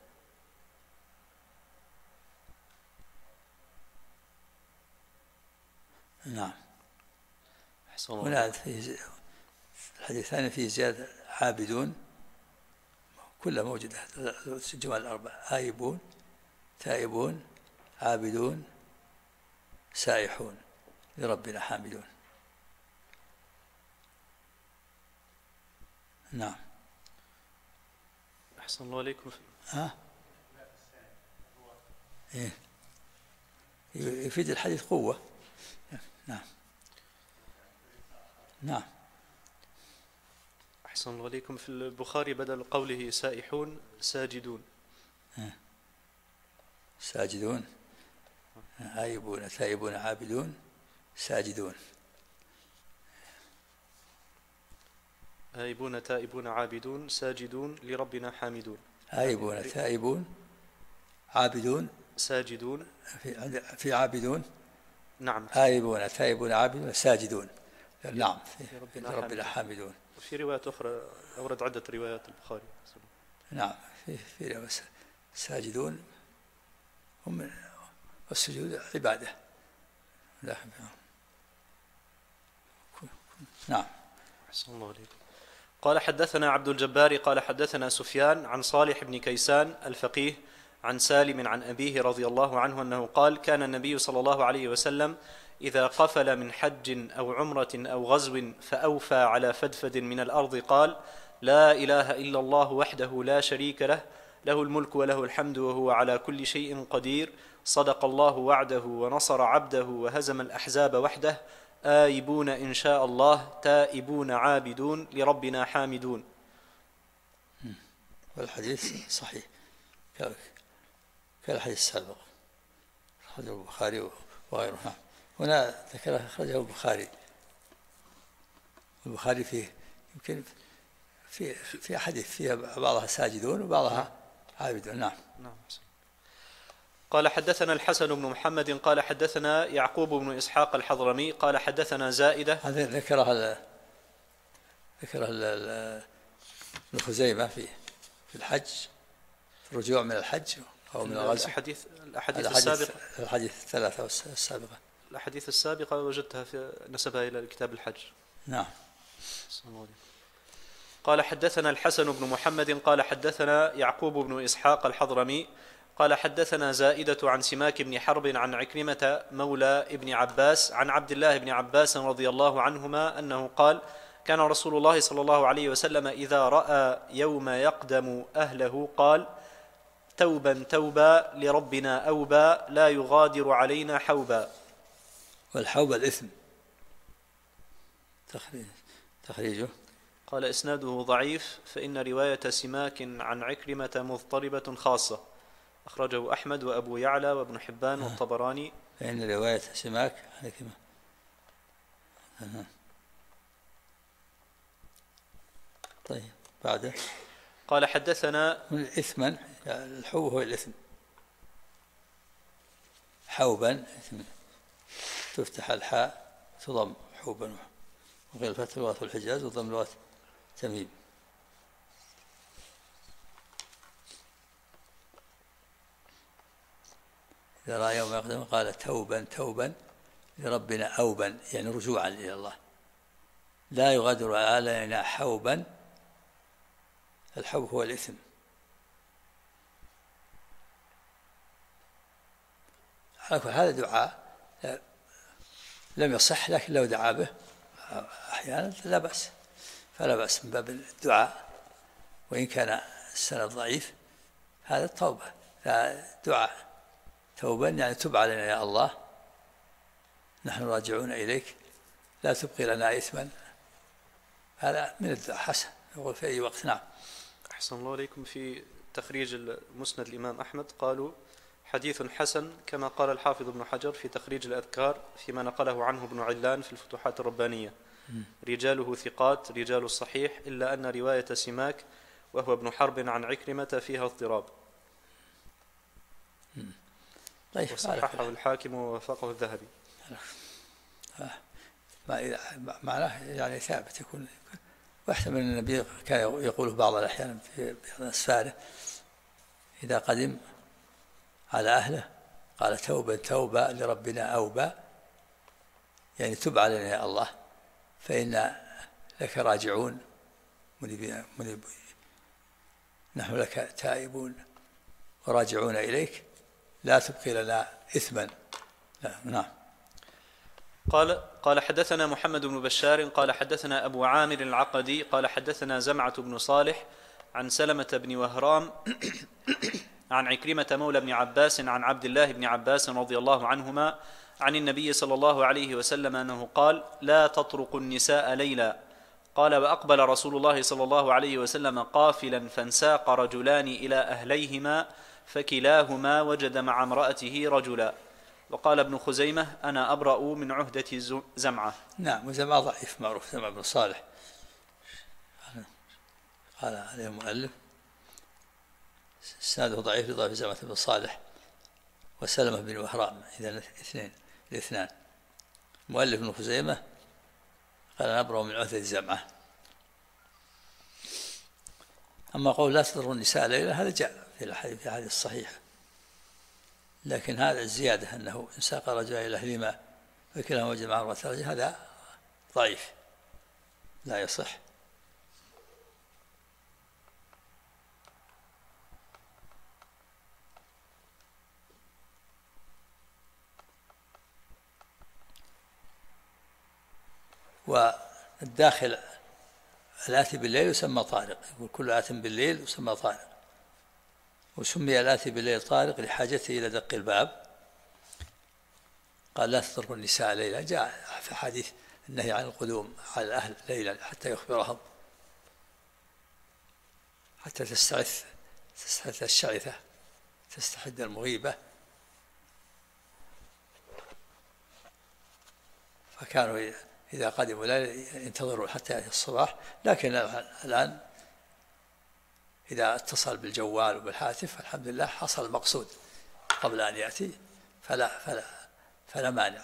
نعم. هنا الحديث الثاني فيه زيادة عابدون، كلها موجودة الجمل الأربعة: آيبون تائبون عابدون سائحون لربنا حامدون. نعم. أحسن الله عليكم. إيه؟ يفيد الحديث قوة. نعم نعم. أحسن الله عليكم. في البخاري بدل قوله سائحون ساجدون. ساجدون، آيبون تائبون عابدون ساجدون. آيبون تائبون عابدون ساجدون لربنا حامدون. آيبون تائبون عابدون ساجدون. في عابدون. نعم. آيبون تائبون عابدون ساجدون. نعم. ربنا حامدون. في رواية أخرى أورد عدة روايات البخاري. نعم. في رواية ساجدون هم، والسجود عبادة. نعم. أحسن الله عليكم. قال حدثنا عبد الجبار قال حدثنا سفيان عن صالح بن كيسان الفقيه عن سالم عن أبيه رضي الله عنه أنه قال: كان النبي صلى الله عليه وسلم إذا قفل من حج أو عمرة أو غزو فأوفى على فدفد من الأرض قال: لا إله إلا الله وحده لا شريك له، له الملك وله الحمد وهو على كل شيء قدير، صدق الله وعده ونصر عبده وهزم الأحزاب وحده، آيبون إن شاء الله تائبون عابدون لربنا حامدون. والحديث صحيح كالحديث السابق، أخرجه البخاري وغيره. هنا ذكره أخرجه البخاري فيه يمكن في حديث فيها بعضها ساجدون وبعضها عابدون. نعم. قال حدثنا الحسن بن محمد قال حدثنا يعقوب بن إسحاق الحضرمي قال حدثنا زائدة. هذا ذكرها ابن خزيمة في الحج، في الرجوع من الحج أو من الغزو. الأحاديث السابقة، الحديث الثلاثة السابقة، الأحاديث السابقة وجدتها في نسبها إلى كتاب الحج. نعم. قال حدثنا الحسن بن محمد قال حدثنا يعقوب بن إسحاق الحضرمي قال حدثنا زائدة عن سماك بن حرب عن عكرمة مولى ابن عباس عن عبد الله بن عباس رضي الله عنهما أنه قال: كان رسول الله صلى الله عليه وسلم إذا رأى يوم يقدم أهله قال: توبا توبا لربنا أوبا لا يغادر علينا حوبا. والحوبة الإثم. تخريجه قال: إسناده ضعيف، فإن رواية سماك عن عكرمة مضطربة خاصة، أخرجه أحمد وأبو يعلى وابن حبان والطبراني. فإن رواية سماك عن عكرمة. طيب بعده قال حدثنا إثما، الحوب هو الإثم، حوبا تفتح الحاء تضم حوبا، وغير فتح لغة الحجاز وضم لغة تميم. إذا رأى يوم يقدم قال: توبا توبا لربنا أوبا، يعني رجوعا إلى الله، لا يغادر علينا حوبا. الحوب هو الإثم. هذا دعاء لم يصح، لكن لو دعا به أحيانا لا بأس، فلا بأس من باب الدعاء، وإن كان السند ضعيف. هذا التوبة، لا دعاء توبا يعني تب علينا يا الله، نحن راجعون إليك، لا تبقي لنا إثما. هذا من الدعاء حسن يقول في أي وقت. نعم. أحسن الله عليكم. في تخريج مسند الإمام أحمد قالوا: حديث حسن كما قال الحافظ ابن حجر في تخريج الأذكار فيما نقله عنه ابن علان في الفتوحات الربانية. رجاله ثقات رجال الصحيح، إلا أن رواية سماك وهو ابن حرب عن عكرمة فيها اضطراب. طيب وصححه الحاكم ووافقه الذهبي. معناه يعني ثابت يكون، واحتمل أن النبي كان يقوله بعض الأحيان في بعض أسفاره إذا قدم على أهله قال توبة توبة لربنا أوبا، يعني تب علينا يا الله فإن لك راجعون منيبون، نحن لك تائبون وراجعون إليك لا تبقي لنا إثما. نعم. قال حدثنا محمد بن بشار قال حدثنا أبو عامر العقدي قال حدثنا زمعة بن صالح عن سلمة بن وهرام عن عكرمة مولى بن عباس عن عبد الله بن عباس رضي الله عنهما عن النبي صلى الله عليه وسلم أنه قال: لا تطرقوا النساء ليلا. قال: وأقبل رسول الله صلى الله عليه وسلم قافلا فانساق رجلان إلى أهليهما فكلاهما وجد مع امرأته رجلا. وقال ابن خزيمة: أنا أبرأ من عهدة زمعة. نعم، وزمعة ضعيف معروف، زمعة بن صالح قال عليه المؤلف اسناده ضعيف لضعف زمعة بن صالح وسلمة بن وهرام، إذا الاثنان. مؤلف ابن خزيمة قال أنا أبرأ من عهدة زمعة. أما قول لا تضر النساء ليلا هذا جاء في الحديث الصحيح، لكن هذا الزيادة أنه إن ساق رجل إلى أهلهما فكلاهما وجد مع امرأته رجل هذا ضعيف لا يصح. والداخل الآتي بالليل يسمى طارق، يقول كل آت بالليل يسمى طارق، وسمي الآتي بالليل طارق لحاجته إلى دق الباب. قال لا تضربوا النساء ليلا، جاء في حديث النهي عن القدوم على الأهل ليلا حتى يخبرهم، حتى تستعد الشعثة تستحد المغيبة. فكانوا إذا قدموا لا ينتظروا حتى يأتي الصباح، لكن الآن إذا اتصل بالجوال وبالهاتف الحمد لله حصل المقصود قبل أن يأتي، فلا مانع.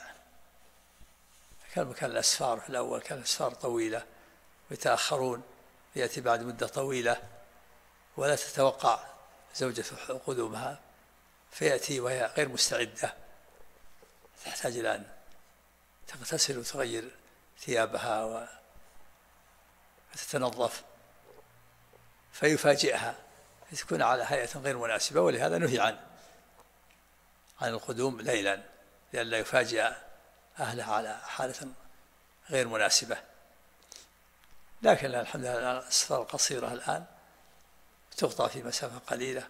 كان الأسفار في الأول كان الأسفار طويلة ويتأخرون، يأتي بعد مدة طويلة ولا تتوقع زوجة قدومها، فيأتي وهي غير مستعدة، تحتاج إلى أن تغتسل وتغير ثيابها وتتنظف، فيفاجئها تكون على هيئة غير مناسبة، ولهذا نهي عن القدوم ليلا لئلا يفاجئ أهلها على حالة غير مناسبة. لكن الحمد لله الأسفار القصيرة الآن تقطع في مسافة قليلة،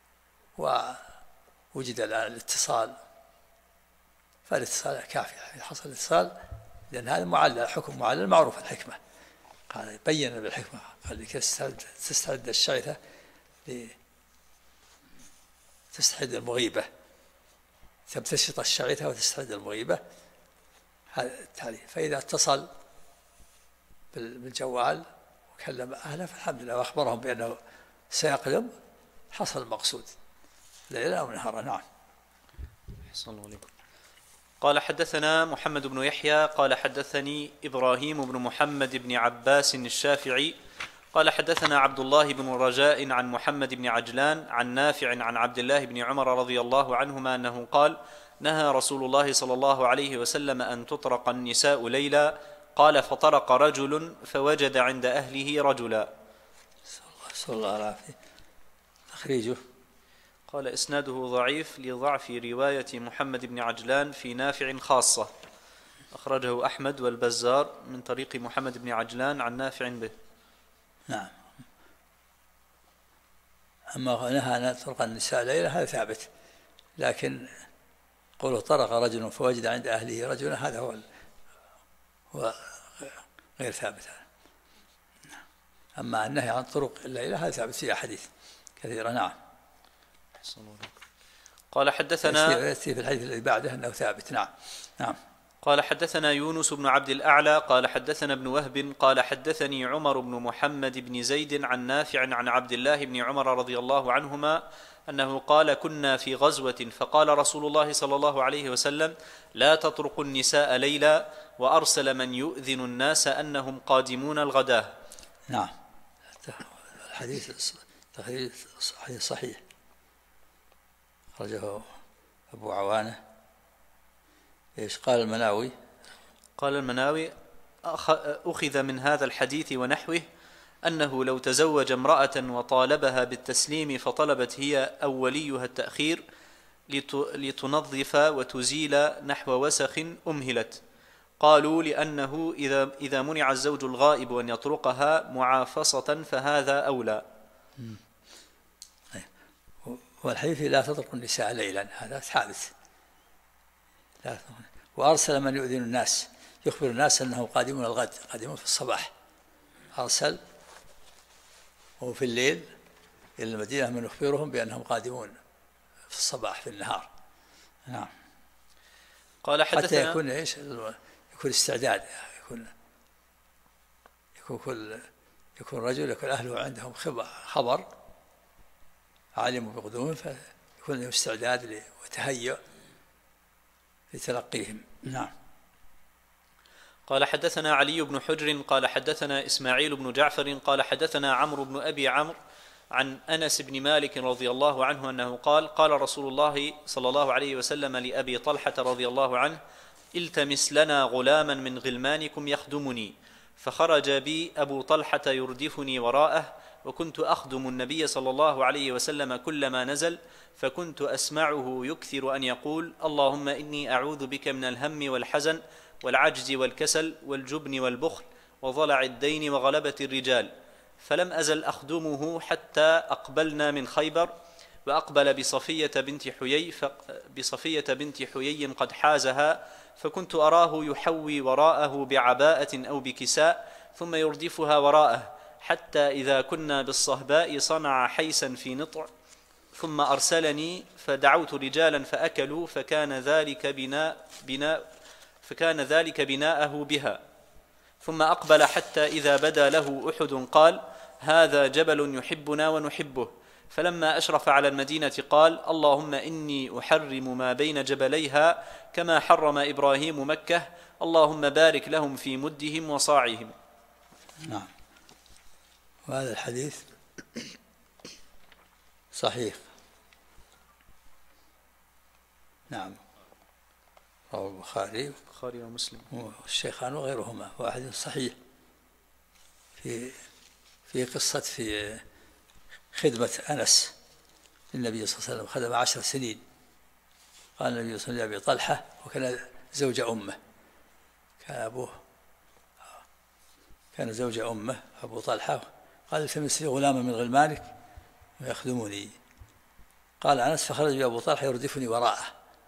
ووجد الآن الاتصال، فالاتصال كافي، حصل الاتصال، لأن هذا معلل، حكم معلل معروف الحكمة، قال بين بالحكمة، قال لك تستعد الشعثة تستحد المغيبة، تمتشط الشعثة وتستحد المغيبة، هذا التعليل. فإذا اتصل بالجوال وكلم أهله فالحمد لله وأخبرهم بأنه سيقدم، حصل المقصود ليلا أو نهارا. نعم. أحسن الله عليكم. قال حدثنا محمد بن يحيى قال حدثني إبراهيم بن محمد بن عباس الشافعي قال حدثنا عبد الله بن رجاء عن محمد بن عجلان عن نافع عن عبد الله بن عمر رضي الله عنهما أنه قال: نهى رسول الله صلى الله عليه وسلم أن تطرق النساء ليلا. قال: فطرق رجل فوجد عند أهله رجلا. صلى الله عليه وسلم. تخريجه قال: إسناده ضعيف لضعف رواية محمد بن عجلان في نافع خاصة، أخرجه أحمد والبزار من طريق محمد بن عجلان عن نافع به. نعم. أما نهى أن تطرق النساء ليلا هذا ثابت، لكن قوله طرق رجل فوجد عند أهله رجلا هذا هو غير ثابت. أما النهي عن طرق الليلة هذا ثابت في أحاديث كثيرة. نعم. قال حدثنا يأتي في الحديث الذي بعده أنه ثابت. نعم. نعم. قال حدثنا يونس بن عبد الأعلى قال حدثنا ابن وهب قال حدثني عمر بن محمد بن زيد عن نافع عن عبد الله بن عمر رضي الله عنهما أنه قال كنا في غزوة فقال رسول الله صلى الله عليه وسلم لا تطرقوا النساء ليلا وأرسل من يؤذن الناس أنهم قادمون الغداة. نعم. الحديث صحيح خرجه أبو عوانة. إيش قال المناوي؟ قال المناوي أخذ من هذا الحديث ونحوه أنه لو تزوج امرأة وطالبها بالتسليم فطلبت هي أو وليها التأخير لتنظف وتزيل نحو وسخ أمهلت. قالوا لأنه إذا منع الزوج الغائب أن يطرقها معافصة فهذا أولى. والحديث لا تطرق النساء ليلا هذا ثابت. وأرسل من يؤذن الناس يخبر الناس أنهم قادمون الغد، قادمون في الصباح. أرسل وهو في الليل إلى المدينة من يخبرهم بأنهم قادمون في الصباح في النهار. نعم. قال حدثنا حتى يكون إيش؟ يكون استعداد، يكون رجل يكون أهله عندهم خبر علموا بقدومهم فيكون لهم استعداد وتهيؤ لتلقيهم. نعم. قال حدثنا علي بن حجر قال حدثنا إسماعيل بن جعفر قال حدثنا عمرو بن أبي عمرو عن أنس بن مالك رضي الله عنه أنه قال رسول الله صلى الله عليه وسلم لأبي طلحة رضي الله عنه التمس لنا غلاما من غلمانكم يخدمني، فخرج بي أبو طلحة يردفني وراءه، وكنت أخدم النبي صلى الله عليه وسلم كلما نزل، فكنت أسمعه يكثر أن يقول اللهم إني أعوذ بك من الهم والحزن والعجز والكسل والجبن والبخل وضلع الدين وغلبة الرجال. فلم أزل أخدمه حتى أقبلنا من خيبر، وأقبل بصفية بنت حيي قد حازها، فكنت أراه يحوي وراءه بعباءة أو بكساء ثم يردفها وراءه، حتى إذا كنا بالصهباء صنع حيسا في نطع، ثم أرسلني فدعوت رجالا فأكلوا، فكان ذلك بناءه بها. ثم أقبل حتى إذا بدا له أحد قال هذا جبل يحبنا ونحبه، فلما أشرف على المدينة قال اللهم إني أحرم ما بين جبليها كما حرم إبراهيم مكة، اللهم بارك لهم في مدهم وصاعهم. نعم. وهذا الحديث صحيح. نعم. رواه البخاري ومسلم والشيخان وغيرهما، واحد صحيح في قصة في خدمة أنس للنبي صلى الله عليه وسلم، خدم 10 سنين. قال النبي صلى الله عليه وسلم لأبي طلحة وكان زوج أمه، كان زوج أمه أبو طلحة، قال التمس لي غلاما من غلمانك ويخدمني. قال أنس فخرج بي أبو طلحة يردفني وراءه،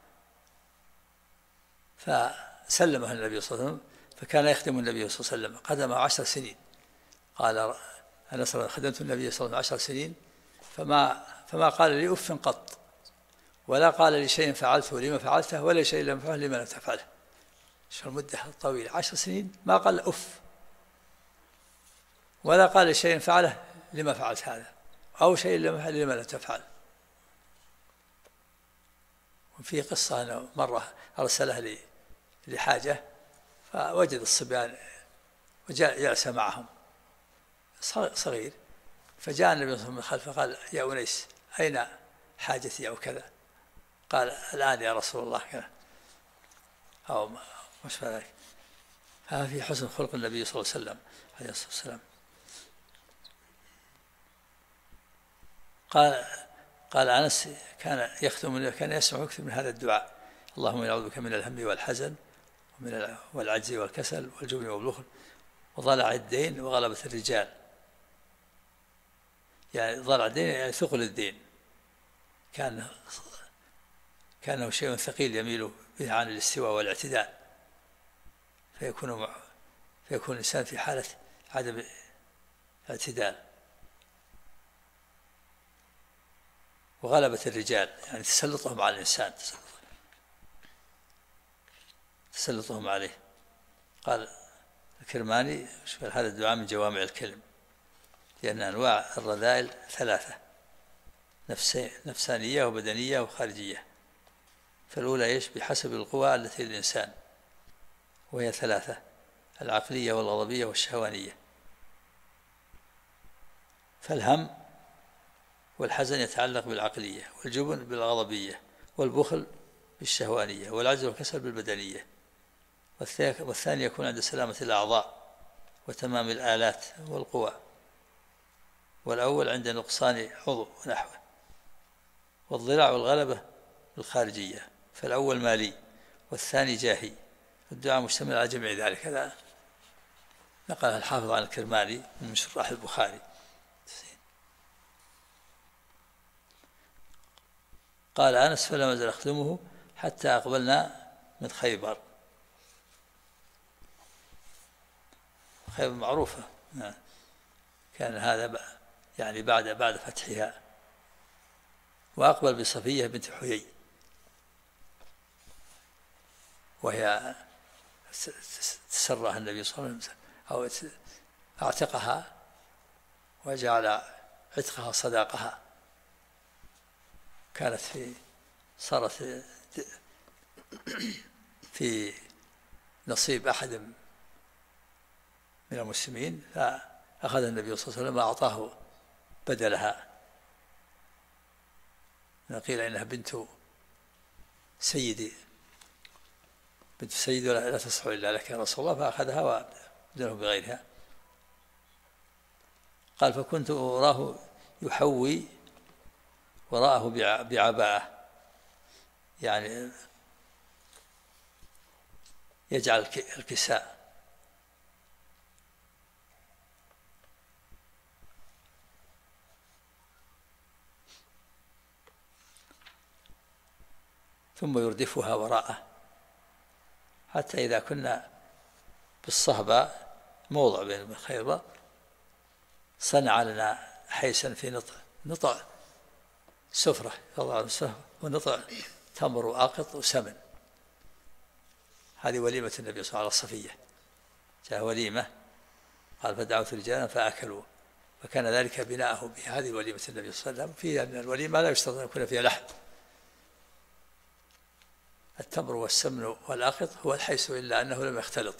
فسلمه النبي صلى الله عليه وسلم، فكان يخدم النبي صلى الله عليه وسلم، خدمه 10 سنين. قال أنس خدمت النبي صلى الله عليه وسلم 10 سنين فما قال لي أف قط، ولا قال لي شيء فعلته لما فعلته، ولا شيء لم أفعله لما لم تفعله. شو المدة الطويلة 10 سنين ما قال أف، ولا قال لي شيء فعله لما فعلت هذا، أو شيء لما لم تفعل. وفي قصة أنه مرة أرسله لحاجة فوجد الصبيان وجاء جلس معهم صغير، فجاء النبي صلى الله عليه وسلم من خلفه قال يا أنيس أين حاجتي أو كذا؟ قال الآن يا رسول الله كذا أو مش فذلك. هذا في حسن خلق النبي صلى الله عليه وسلم عليه الصلاة والسلام. قال أنس كان يختم، كان يسمع يكثر من هذا الدعاء اللهم إني أعوذ بك من الهم والحزن والعجز والكسل والجبن والبخل وضلع الدين وغلبة الرجال. يعني ضلع الدين يعني ثقل الدين، كانه شيء ثقيل يميل به عن الاستواء والاعتدال، فيكون الإنسان في حالة عدم اعتدال. وغلبة الرجال، يعني تسلطهم على الإنسان، تسلطهم عليه. قال الكرماني هذا الدعاء من جوامع الكلم، لأن أنواع الرذائل 3: نفسانية وبدنية وخارجية. فالأولى بحسب القوى التي للإنسان، وهي 3: العقلية والغضبية والشهوانية. فالهم والحزن يتعلق بالعقلية، والجبن بالغضبية، والبخل بالشهوانية، والعجز والكسل بالبدنية. والثاني يكون عند سلامة الأعضاء وتمام الآلات والقوى، والأول عند نقصان عضو ونحوه. والضلع والغلبة بالخارجية، فالأول مالي والثاني جاهي. الدعاء مشتمل على جميع ذلك. هذا نقلها الحافظ عن الكرماني من شراح البخاري. قال أنس: فلم أزل أخدمه حتى أقبلنا من خيبر. خيبر معروفة، كان هذا يعني بعد فتحها. وأقبل بصفية بنت حيي، وهي تسرها النبي صلى الله عليه وسلم، أو اعتقها وجعل عتقها صداقها. كانت صارت في نصيب أحد من المسلمين، فأخذ النبي صلى الله عليه وسلم وأعطاه بدلها. قيل إنها بنت سيد ولا تصح إلا لك يا رسول الله، فأخذها وبدله بغيرها. قال: فكنت أراه يحوي وراءه بعباءة، يعني يجعل الكساء. ثم يردفها وراءه، حتى إذا كنا بالصهبة موضع بين خيبر، صنع لنا حيسا في نطع سفرة، يضع السفرة ونطع تمر وآقط وسمن. هذه وليمة النبي صلى الله عليه وسلم على الصفية، جاء وليمة. قال: فدعوت رجالا فأكلوا، فكان ذلك بناءه بهذه وليمة النبي صلى الله عليه وسلم. فيها أن الوليمة لا يشترط أن يكون فيها لحم. التمر والسمن والآقط هو الحيس، إلا أنه لم يختلط.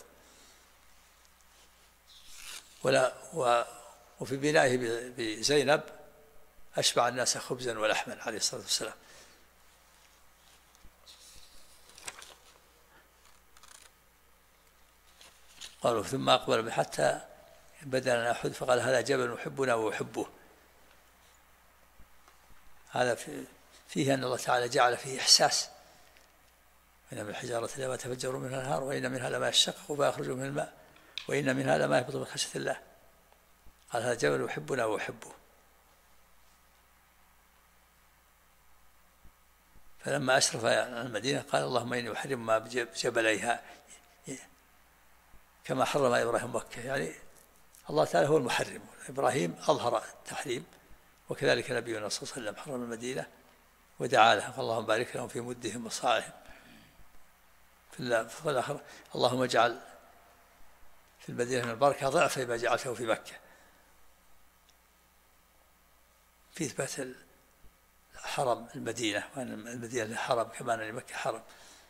وفي بنائه بزينب أشبع الناس خبزا ولحما عليه الصلاة والسلام. قالوا: ثم أقبل حتى بدلنا أحد، فقال: هذا جبل يحبنا ويحبه. هذا فيه أن الله تعالى جعل فيه إحساس. إن من الحجارة لما تفجر منها الأنهار، وإن منها لما يشقق فيخرج من الماء، وإن منها لما يهبط من خشية الله. قال: هذا جبل يحبنا ويحبه. فلما أشرف على المدينة قال: اللهم إني أحرم ما بجبليها كما حرم إبراهيم مكة. يعني الله تعالى هو المحرم، إبراهيم أظهر التحريم، وكذلك نبينا صلى الله عليه وسلم حرم المدينة ودعا لها. فاللهم بارك لهم في مدهم وصاعهم. في الآخر: اللهم اجعل في المدينة من البركة ضعف ما جعلته في مكة. في إثبات حرم المدينة، وأن المدينة حرم كما أن مكة حرم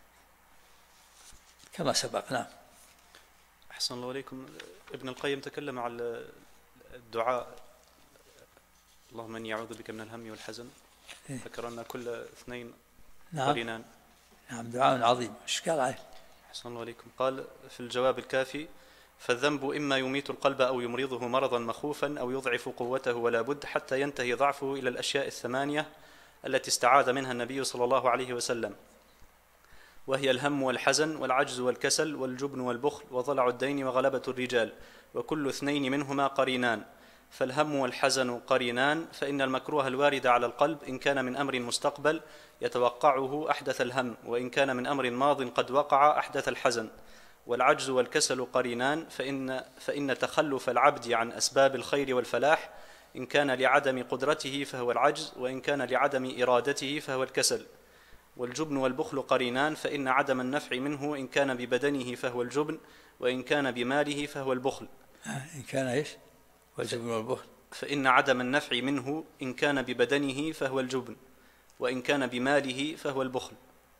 كما سبق. نعم. أحسن الله إليكم. ابن القيم تكلم على الدعاء: اللهم إني أعوذ بك من الهم والحزن. ذكر أن كل اثنين قرينان. نعم، دعاء عظيم. ايش قال عليه؟ أحسن الله إليكم. قال في الجواب الكافي: فالذنب إما يميت القلب أو يمرضه مرضا مخوفا أو يضعف قوته ولا بد، حتى ينتهي ضعفه إلى الأشياء الثمانية التي استعاذ منها النبي صلى الله عليه وسلم، وهي الهم والحزن والعجز والكسل والجبن والبخل وضلع الدين وغلبة الرجال، وكل اثنين منهما قرينان. فالهم والحزن قرينان، فإن المكروه الوارد على القلب إن كان من أمر مستقبل يتوقعه أحدث الهم، وإن كان من أمر ماض قد وقع أحدث الحزن. والعجز والكسل قرينان، فإن تخلف العبد عن أسباب الخير والفلاح إن كان لعدم قدرته فهو العجز، وإن كان لعدم إرادته فهو الكسل. والجبن والبخل قرينان، فإن عدم النفع منه إن كان ببدنه فهو الجبن، وإن كان بماله فهو البخل. إن كان إيش؟ والجبن والبخل. فإن عدم النفع منه إن كان ببدنه فهو الجبن، وإن كان بماله فهو البخل.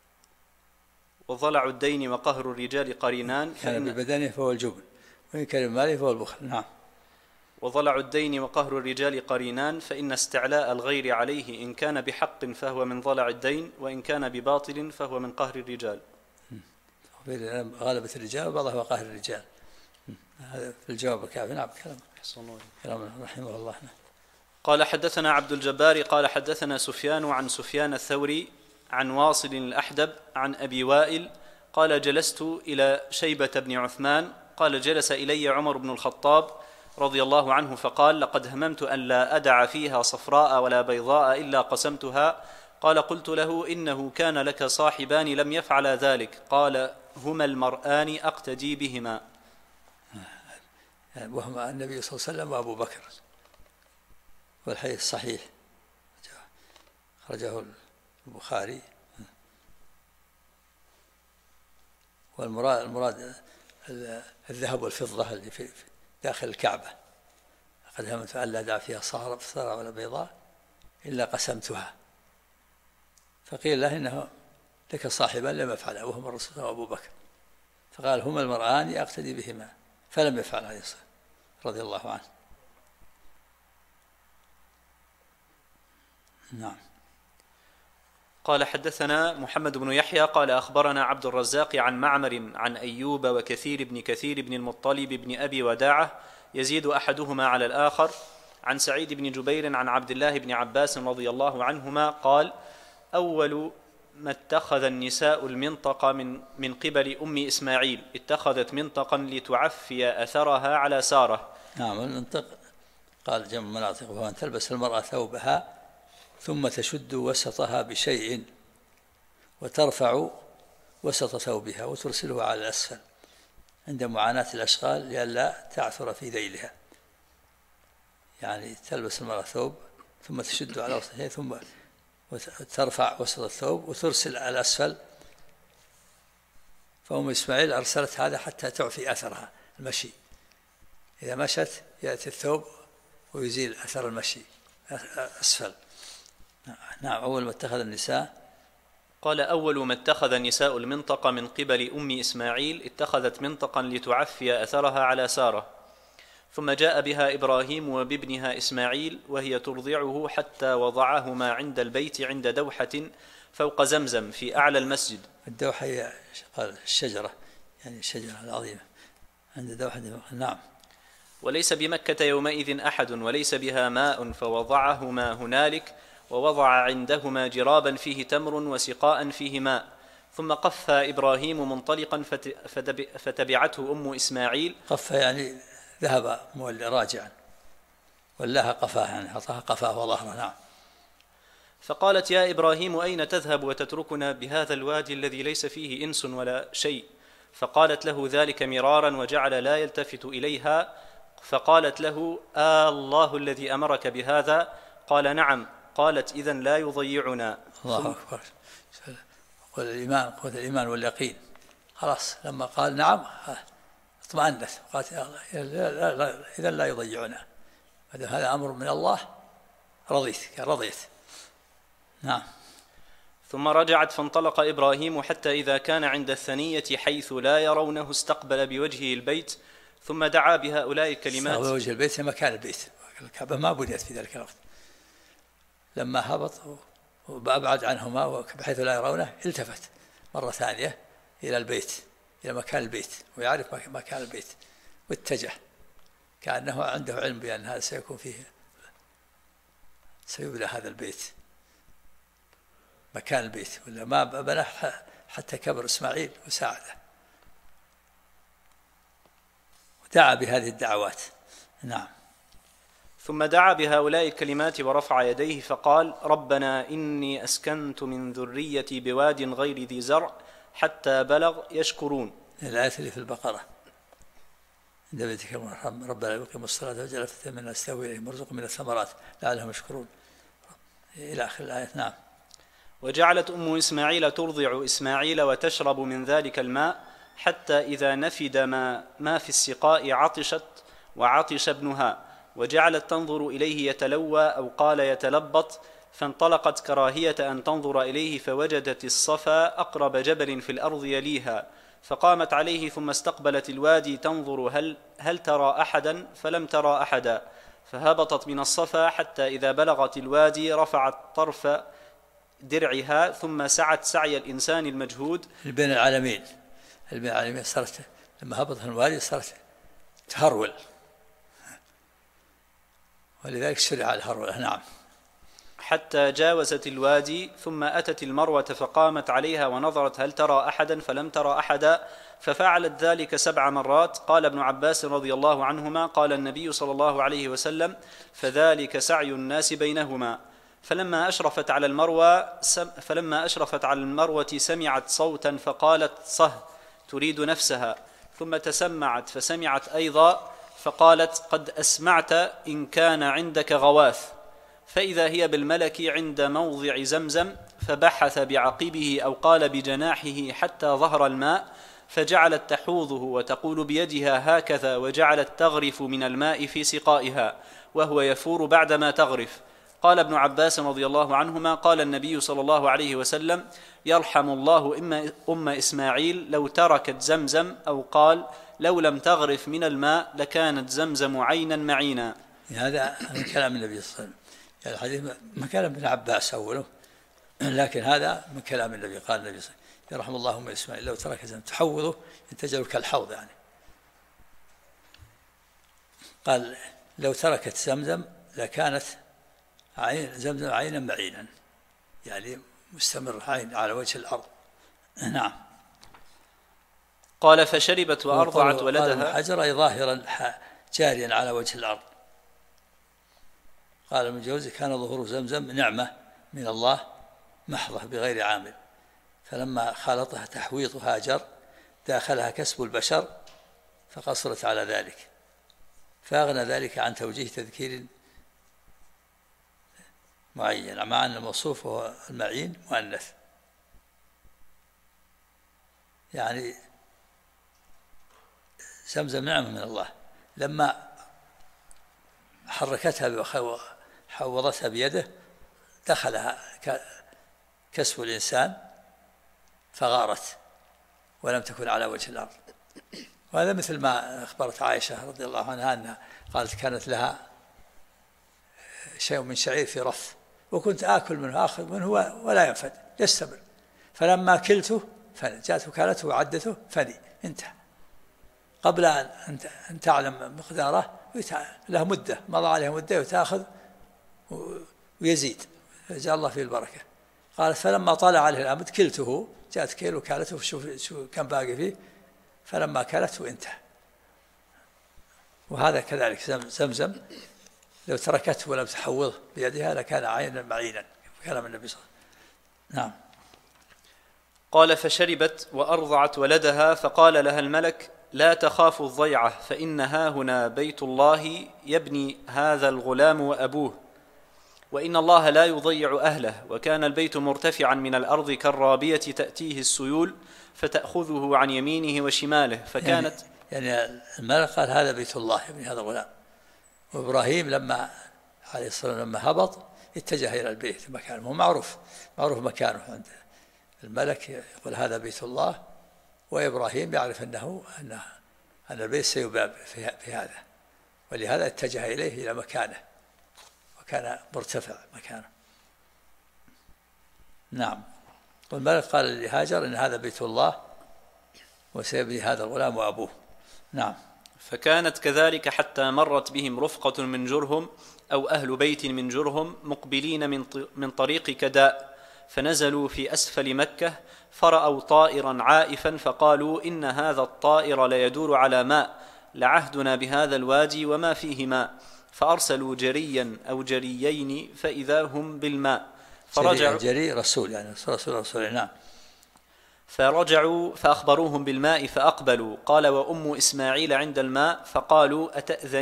وضلع الدين وقهر الرجال قرينان، كان ببدنه فهو الجبن، وإن كان بماله فهو البخل. نعم. وضلع الدين وقهر الرجال قرينان، فإن استعلاء الغير عليه إن كان بحق فهو من ضلع الدين، وإن كان بباطل فهو من قهر الرجال. غالبة الرجال وبعضها هو قهر الرجال. هذا في الجواب الكافي. نعم. كلام رحمه الله. قال حدثنا عبد الجبار قال حدثنا سفيان عن سفيان الثوري عن واصل الأحدب عن أبي وائل قال جلست إلى شيبة بن عثمان قال جلس إلي عمر بن الخطاب رضي الله عنه فقال لقد هممت أن لا أدع فيها صفراء ولا بيضاء إلا قسمتها. قال قلت له إنه كان لك صاحبان لم يفعل ذلك. قال هما المرآن أقتدي بهما. وهما النبي صلى الله عليه وسلم وأبو بكر، والحديث صحيح خرجه البخاري. والمراد الذهب والفضة اللي في داخل الكعبة. لقد هممت أن لا أدع فيها صفراء ولا بيضاء إلا قسمتها. فقيل له إنه لك صاحبا لم يفعله وهما الرسول وأبو بكر، فقال هما المرآن أقتدي بهما، فلم يفعل عليه الصلاة رضي الله عنه. نعم. قال حدثنا محمد بن يحيى قال أخبرنا عبد الرزاق عن معمر عن أيوب وكثير بن المطلب بن أبي وداعة يزيد أحدهما على الآخر عن سعيد بن جبير عن عبد الله بن عباس رضي الله عنهما قال أول ما اتخذ النساء المنطقة من قبل أم إسماعيل اتخذت منطقا لتعفي أثرها على سارة. نعم. المنطق قال جمع مناطق، وهو أن تلبس المرأة ثوبها ثم تشد وسطها بشيء وترفع وسط ثوبها وترسله على الأسفل عند معاناة الأشغال لئلا تعثر في ذيلها. يعني تلبس المرأة ثوب ثم تشد على وسطها ثم ترفع وسط الثوب وترسل على الأسفل. فأم إسماعيل أرسلت هذا حتى تعفي أثرها المشي، إذا مشت يأتي الثوب ويزيل أثر المشي أسفل. نعم. أول ما اتخذ النساء قال أول ما اتخذ النساء المنطقة من قبل أم إسماعيل اتخذت منطقا لتعفي أثرها على سارة، ثم جاء بها إبراهيم وبابنها إسماعيل وهي ترضعه حتى وضعهما عند البيت عند دوحة فوق زمزم في أعلى المسجد. الدوحة هي قال الشجرة، يعني الشجرة العظيمة عند دوحة. نعم. وليس بمكة يومئذ أحد وليس بها ماء فوضعهما هنالك، ووضع عندهما جرابا فيه تمر وسقاء فيه ماء، ثم قف إبراهيم منطلقا فتبعته أم إسماعيل. قف يعني ذهب راجعا، والله قفاه يعني أعطاها قفاه وظهره. نعم. فقالت يا إبراهيم أين تذهب وتتركنا بهذا الوادي الذي ليس فيه إنس ولا شيء؟ فقالت له ذلك مرارا وجعل لا يلتفت إليها. فقالت له الله الذي أمرك بهذا؟ قال نعم. قالت إذن لا يضيعنا. الله أكبر. قول الإيمان واليقين. خلاص لما قال نعم اطمأنت، قالت يا الله إذن لا يضيعنا، هذا أمر من الله، رضيت. نعم. ثم رجعت فانطلق إبراهيم حتى إذا كان عند الثنية حيث لا يرونه استقبل بوجهه البيت، ثم دعا بهؤلاء الكلمات. استقبل وجه البيت مكان البيت، الكعبة ما بنيت في ذلك الوقت. لما هبط وأبعد عنهما بحيث لا يرونه التفت مرة ثانية إلى البيت، إلى مكان البيت، ويعرف مكان البيت واتجه كأنه عنده علم بأن هذا سيبنى هذا البيت، مكان البيت، ولا ما بناه حتى كبر إسماعيل وساعده ودعا بهذه الدعوات. نعم. ثم دعا بهؤلاء الكلمات ورفع يديه فقال ربنا إني أسكنت من ذريتي بواد غير ذي زرع حتى بلغ يشكرون. الآية اللي في البقرة. عند بيتك المحرم ربنا يقيموا الصلاة وجعل أفئدة من الناس تهوي إليهم وارزقهم من الثمرات لعلهم يشكرون إلى آخر الآية. نعم. وجعلت أم إسماعيل ترضع إسماعيل وتشرب من ذلك الماء حتى إذا نفد ما في السقاء عطشت وعطش ابنها، وجعلت تنظر إليه يتلوى أو قال يتلبط، فانطلقت كراهية أن تنظر إليه، فوجدت الصفا أقرب جبل في الأرض يليها، فقامت عليه ثم استقبلت الوادي تنظر هل ترى أحدا، فلم ترى أحدا، فهبطت من الصفا حتى إذا بلغت الوادي رفعت طرف درعها ثم سعت سعي الإنسان المجهود بين العالمين صارت لما هبطت الوادي صارت تهرول، ولذلك شرع الهرول. نعم. حتى جاوزت الوادي ثم أتت المروة فقامت عليها ونظرت هل ترى أحدا، فلم ترى أحدا، ففعلت ذلك 7 مرات. قال ابن عباس رضي الله عنهما: قال النبي صلى الله عليه وسلم: فذلك سعي الناس بينهما. فلما أشرفت على المروة سمعت صوتا فقالت صه، تريد نفسها، ثم تسمعت فسمعت أيضا فقالت قد أسمعت إن كان عندك غواث، فإذا هي بالملك عند موضع زمزم، فبحث بعقبه أو قال بجناحه حتى ظهر الماء، فجعلت تحوضه وتقول بيدها هكذا، وجعلت تغرف من الماء في سقائها وهو يفور بعدما تغرف. قال ابن عباس رضي الله عنهما: قال النبي صلى الله عليه وسلم: يرحم الله أم إسماعيل لو تركت زمزم، أو قال لو لم تغرف من الماء لكانت زمزم عينا معينا. هذا من كلام النبي صلى الله عليه وسلم، يعني الحديث من كلام ابن عباس أوله، لكن هذا من كلام النبي. قال النبي صلى الله عليه وسلم: يرحم الله أم إسماعيل لو تركت زمزم تحوضه ينتجر كالحوض، يعني قال لو تركت زمزم لكانت زمزم عينا معينا، يعني مستمر عين على وجه الأرض. نعم. قال فشربت وأرضعت ولدها. قال حجر أي ظاهرا جاريا على وجه الأرض. قال ابن جوزي: كان ظهور زمزم نعمة من الله محضة بغير عامل، فلما خالطها تحويط هاجر داخلها كسب البشر فقصرت على ذلك، فأغنى ذلك عن توجيه تذكير معين، مع أن الموصوف هو المعين مؤنث. يعني زمزم نعمة من الله، لما حركتها وحوضتها بيده دخلها كسب الإنسان فغارت ولم تكن على وجه الأرض. وهذا مثل ما أخبرت عائشة رضي الله عنها أنها قالت كانت لها شيء من شعير في رف، وكنت آكل منه آخذ منه ولا ينفد يستمر، فلما كلته فني، جاءت وكالته وعدته فني، انتهى قبل أن تعلم مقداره، له مدة مضى عليها مدة وتأخذ ويزيد، فجاء الله فيه البركة. قالت فلما طلع عليه الأمد كلته، جاءت كيل وكالته شو كان باقي فيه، فلما كلته انتهى. وهذا كذلك زمزم لو تركته ولم تحوضه بيدها لكان عينا معينا، كلام النبي صلى الله عليه وسلم. نعم. قال فشربت وأرضعت ولدها، فقال لها الملك: لا تخاف الضيعة، فإنها هنا بيت الله يبني هذا الغلام وأبوه، وإن الله لا يضيع أهله. وكان البيت مرتفعا من الأرض كالرابية تأتيه السيول فتأخذه عن يمينه وشماله، فكانت يعني الملك قال هذا بيت الله يبني هذا الغلام. وإبراهيم لما عليه الصلاة والسلام لما هبط اتجه إلى البيت مكانه، هو معروف مكانه عند الملك، يقول هذا بيت الله، وإبراهيم يعرف أن البيت سيباب في هذا، ولهذا اتجه إليه إلى مكانه، وكان مرتفع مكانه. نعم. والملك قال لهاجر إن هذا بيت الله وسيبني هذا الغلام وأبوه. نعم. فكانت كذلك حتى مرت بهم رفقة من جرهم أو أهل بيت من جرهم مقبلين من طريق كداء، فنزلوا في أسفل مكة، فرأوا طائرا عائفا، فقالوا إن هذا الطائر ليدور على ماء، لعهدنا بهذا الوادي وما فيه ماء، فأرسلوا جريا أو فرجعوا فأخبروهم بالماء فأقبلوا. قال: وأم إسماعيل عند الماء، فقالوا: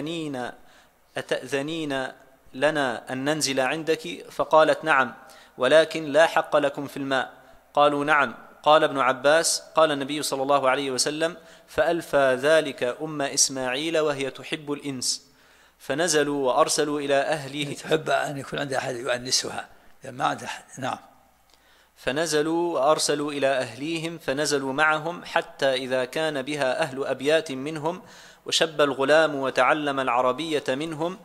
أتأذنين لنا أن ننزل عندك؟ فقالت: نعم، ولكن لا حق لكم في الماء. قالوا: نعم. قال ابن عباس: قال النبي صلى الله عليه وسلم: فألفى ذلك أم إسماعيل وهي تحب الإنس، فنزلوا وأرسلوا إلى أهله. تحب أن يكون عندها أحد يؤنسها، ما عندها أحد. نعم. فنزلوا وأرسلوا إلى أهليهم، فنزلوا معهم حتى إذا كان بها أهل أبيات منهم، وشب الغلام وتعلم العربية منهم،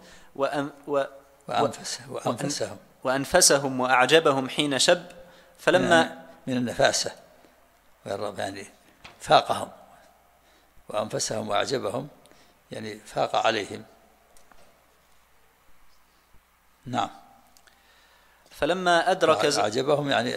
وأنفسهم وأعجبهم حين شب. فلما من النفاسة يعني فاقهم، وأنفسهم وأعجبهم يعني فاق عليهم. نعم. فلما أدرك أعجبهم يعني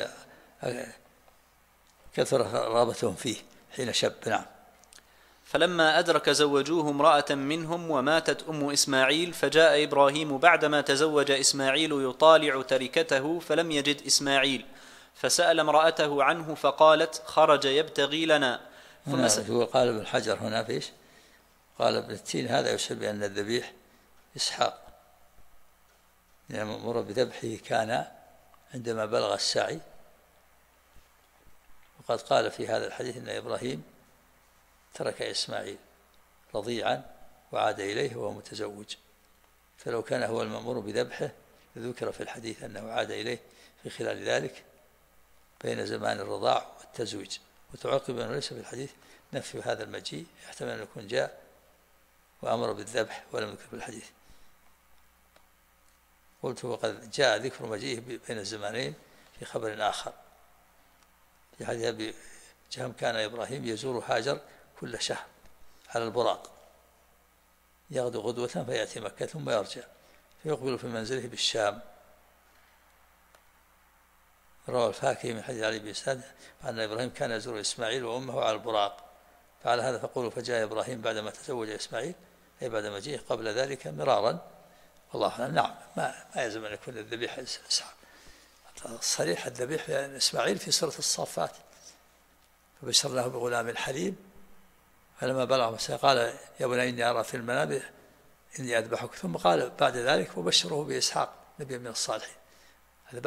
كثر رغبتهم فيه حين شب. نعم. فلما أدرك زوجوه امرأة منهم وماتت أم إسماعيل، فجاء إبراهيم بعدما تزوج إسماعيل يطالع تركته فلم يجد إسماعيل، فسأل امرأته عنه فقالت: خرج يبتغي لنا. قال ابن حجر هنا فيش، قال ابن التين: هذا يشهد بأن الذبيح إسحاق، يعني مر بذبحه كان عندما بلغ السعي. وقد قال في هذا الحديث أن إبراهيم ترك إسماعيل رضيعا وعاد إليه وهو متزوج، فلو كان هو المأمور بذبحه ذكر في الحديث أنه عاد إليه في خلال ذلك بين زمان الرضاع والتزويج. وتعقب أنه ليس في الحديث نفي هذا المجيء، يحتمل أن يكون جاء وأمر بالذبح ولم يذكر في الحديث. قلت: وقد جاء ذكر مجيئه بين الزمانين في خبر آخر، في حديث أبي جهم: كان إبراهيم يزور هاجر كل شهر على البراق، يغدو غدوة فيأتي مكة ثم يرجع فيقبل في منزله بالشام. روى الفاكهي من حديث علي بن سعد أن إبراهيم كان يزور إسماعيل وأمه على البراق. فعلى هذا فقولوا: فجاء إبراهيم بعدما تزوج إسماعيل، أي بعد مجيئه، قبل ذلك مرارا. والله أعلم. نعم. ما يلزم أن يكون الذبيح إسحاق. صريح الذبيح إسماعيل في سورة الصافات: فبشرناه بغلام حليم فلما بلغ مساء قال: يا بني إني أرى في المنام إني أذبحك. ثم قال بعد ذلك: وبشره بإسحاق نبي من الصالحين. هذا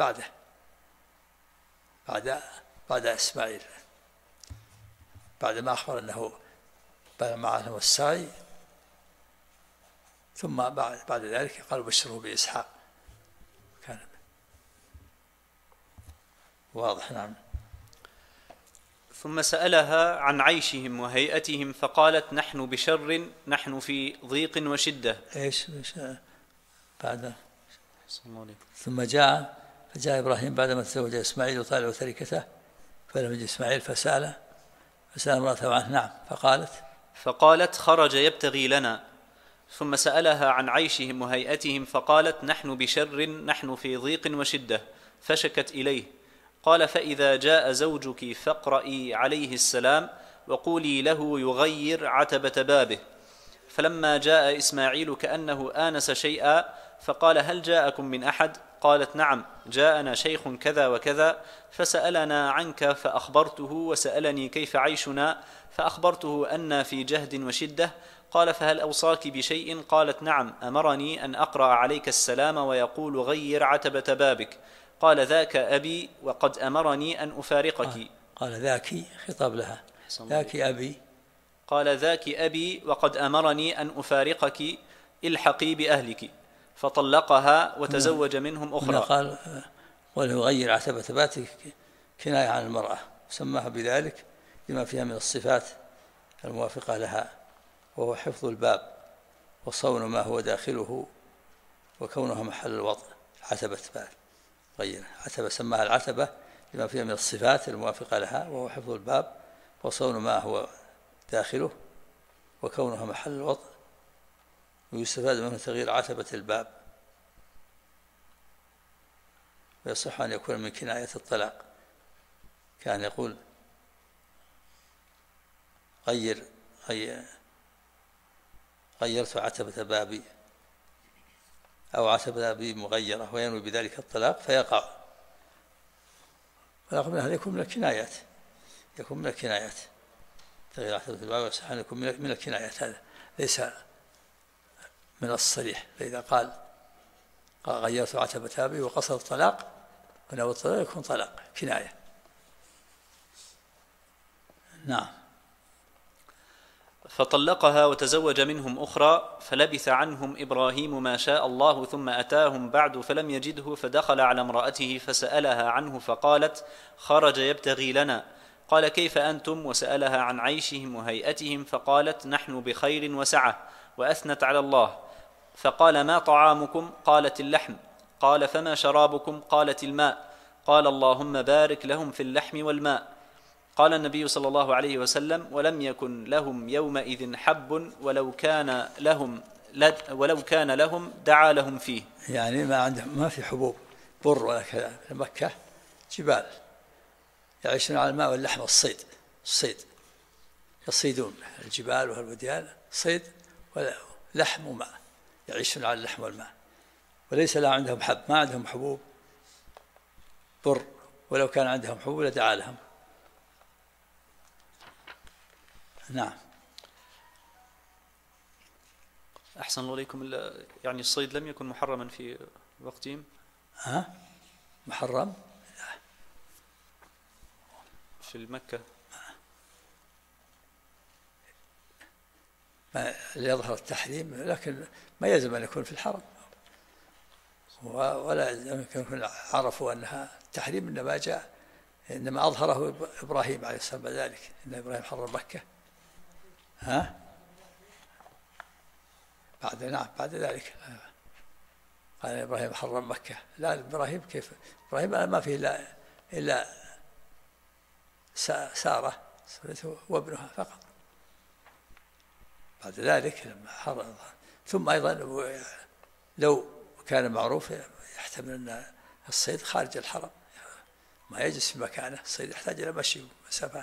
بعد إسماعيل، بعد ما أخبر أنه معه السعي، ثم بعد ذلك قال: بشره بإسحاق. كان واضح. نعم. ثم سألها عن عيشهم وهيئتهم، فقالت: نحن بشر، نحن في ضيق وشدة. إيش بعد؟ فجاء إبراهيم بعدما تزوج إسماعيل وطالع تركته فلم يجد إسماعيل، فسأل امرأته عنه. نعم. فقالت: خرج يبتغي لنا. ثم سألها عن عيشهم وهيئتهم، فقالت: نحن بشر، نحن في ضيق وشدة. فشكت إليه. قال: فإذا جاء زوجك فاقرئي عليه السلام وقولي له يغير عتبة بابه. فلما جاء إسماعيل كأنه آنس شيئا، فقال: هل جاءكم من أحد؟ قالت: نعم، جاءنا شيخ كذا وكذا، فسألنا عنك فأخبرته، وسألني كيف عيشنا فأخبرته أن في جهد وشدة. قال: فهل أوصاك بشيء؟ قالت: نعم، أمرني أن أقرأ عليك السلام ويقول غير عتبة بابك. قال: ذاك أبي وقد أمرني أن أفارقك. قال: ذاك خطاب لها. ذاك أبي. قال: ذاك أبي وقد أمرني أن أفارقك، الحقي بأهلك. فطلقها وتزوج منهم أخرى. قال: وله غير عتبة بابك كناية عن المرأة، سماها بذلك لما فيها من الصفات الموافقة لها، وهو حفظ الباب وصون ما هو داخله وكونها محل الوطء. عتبة باب غير عتبة، سماها العتبة لما فيها من الصفات الموافقة لها، وهو حفظ الباب وصون ما هو داخله وكونها محل الوطء. ويستفاد منه تغيير عتبة الباب، ويصح أن يكون من كناية الطلاق. كان يقول: غيرت عتبة بابي، أو عتبة بابي مغيرة، وينوي بذلك الطلاق فيقع. فالأقل من هذا يكون من الكنايات. يكون من الكنايات، تغيير عتبة الباب والسحان يكون من الكنايات، هذا ليس من الصريح. فإذا قال غيرت عتبة بابي وقصد الطلاق ونوى الطلاق يكون طلاق كناية. نعم. فطلقها وتزوج منهم أخرى، فلبث عنهم إبراهيم ما شاء الله، ثم أتاهم بعد فلم يجده، فدخل على امرأته فسألها عنه فقالت خرج يبتغي لنا. قال كيف أنتم؟ وسألها عن عيشهم وهيئتهم، فقالت نحن بخير وسعة، وأثنت على الله. فقال ما طعامكم؟ قالت اللحم. قال فما شرابكم؟ قالت الماء. قال اللهم بارك لهم في اللحم والماء. قال النبي صلى الله عليه وسلم ولم يكن لهم يومئذ حب ولو كان لهم دعا لهم فيه. يعني ما عندهم، ما في حبوب بر ولا كذا. في مكة جبال يعيشون على الماء واللحم والصيد يصيدون الجبال والوديان، صيد ولحم وماء، يعيشون على اللحم والماء، وليس لا عندهم حب، ما عندهم حبوب بر، ولو كان عندهم حبوب لدعا لهم. نعم. أحسن الله إليكم. يعني الصيد لم يكن محرما في وقتهم؟ محرم في المكة ما يظهر التحريم، لكن ما يلزم أن يكون في الحرم، ولا يكون عرفوا أنها التحريم، إنما أظهره إبراهيم عليه السلام ذلك، إن إبراهيم حرم مكة. بعد ذلك قال إبراهيم حرم مكة. لا، إبراهيم كيف؟ إبراهيم ما فيه إلا سارة وابنها فقط. بعد ذلك لما حرم. ثم أيضا لو كان معروف يحتمل أن الصيد خارج الحرم، ما يجلس في مكانه، الصيد يحتاج إلى مشي مسافات.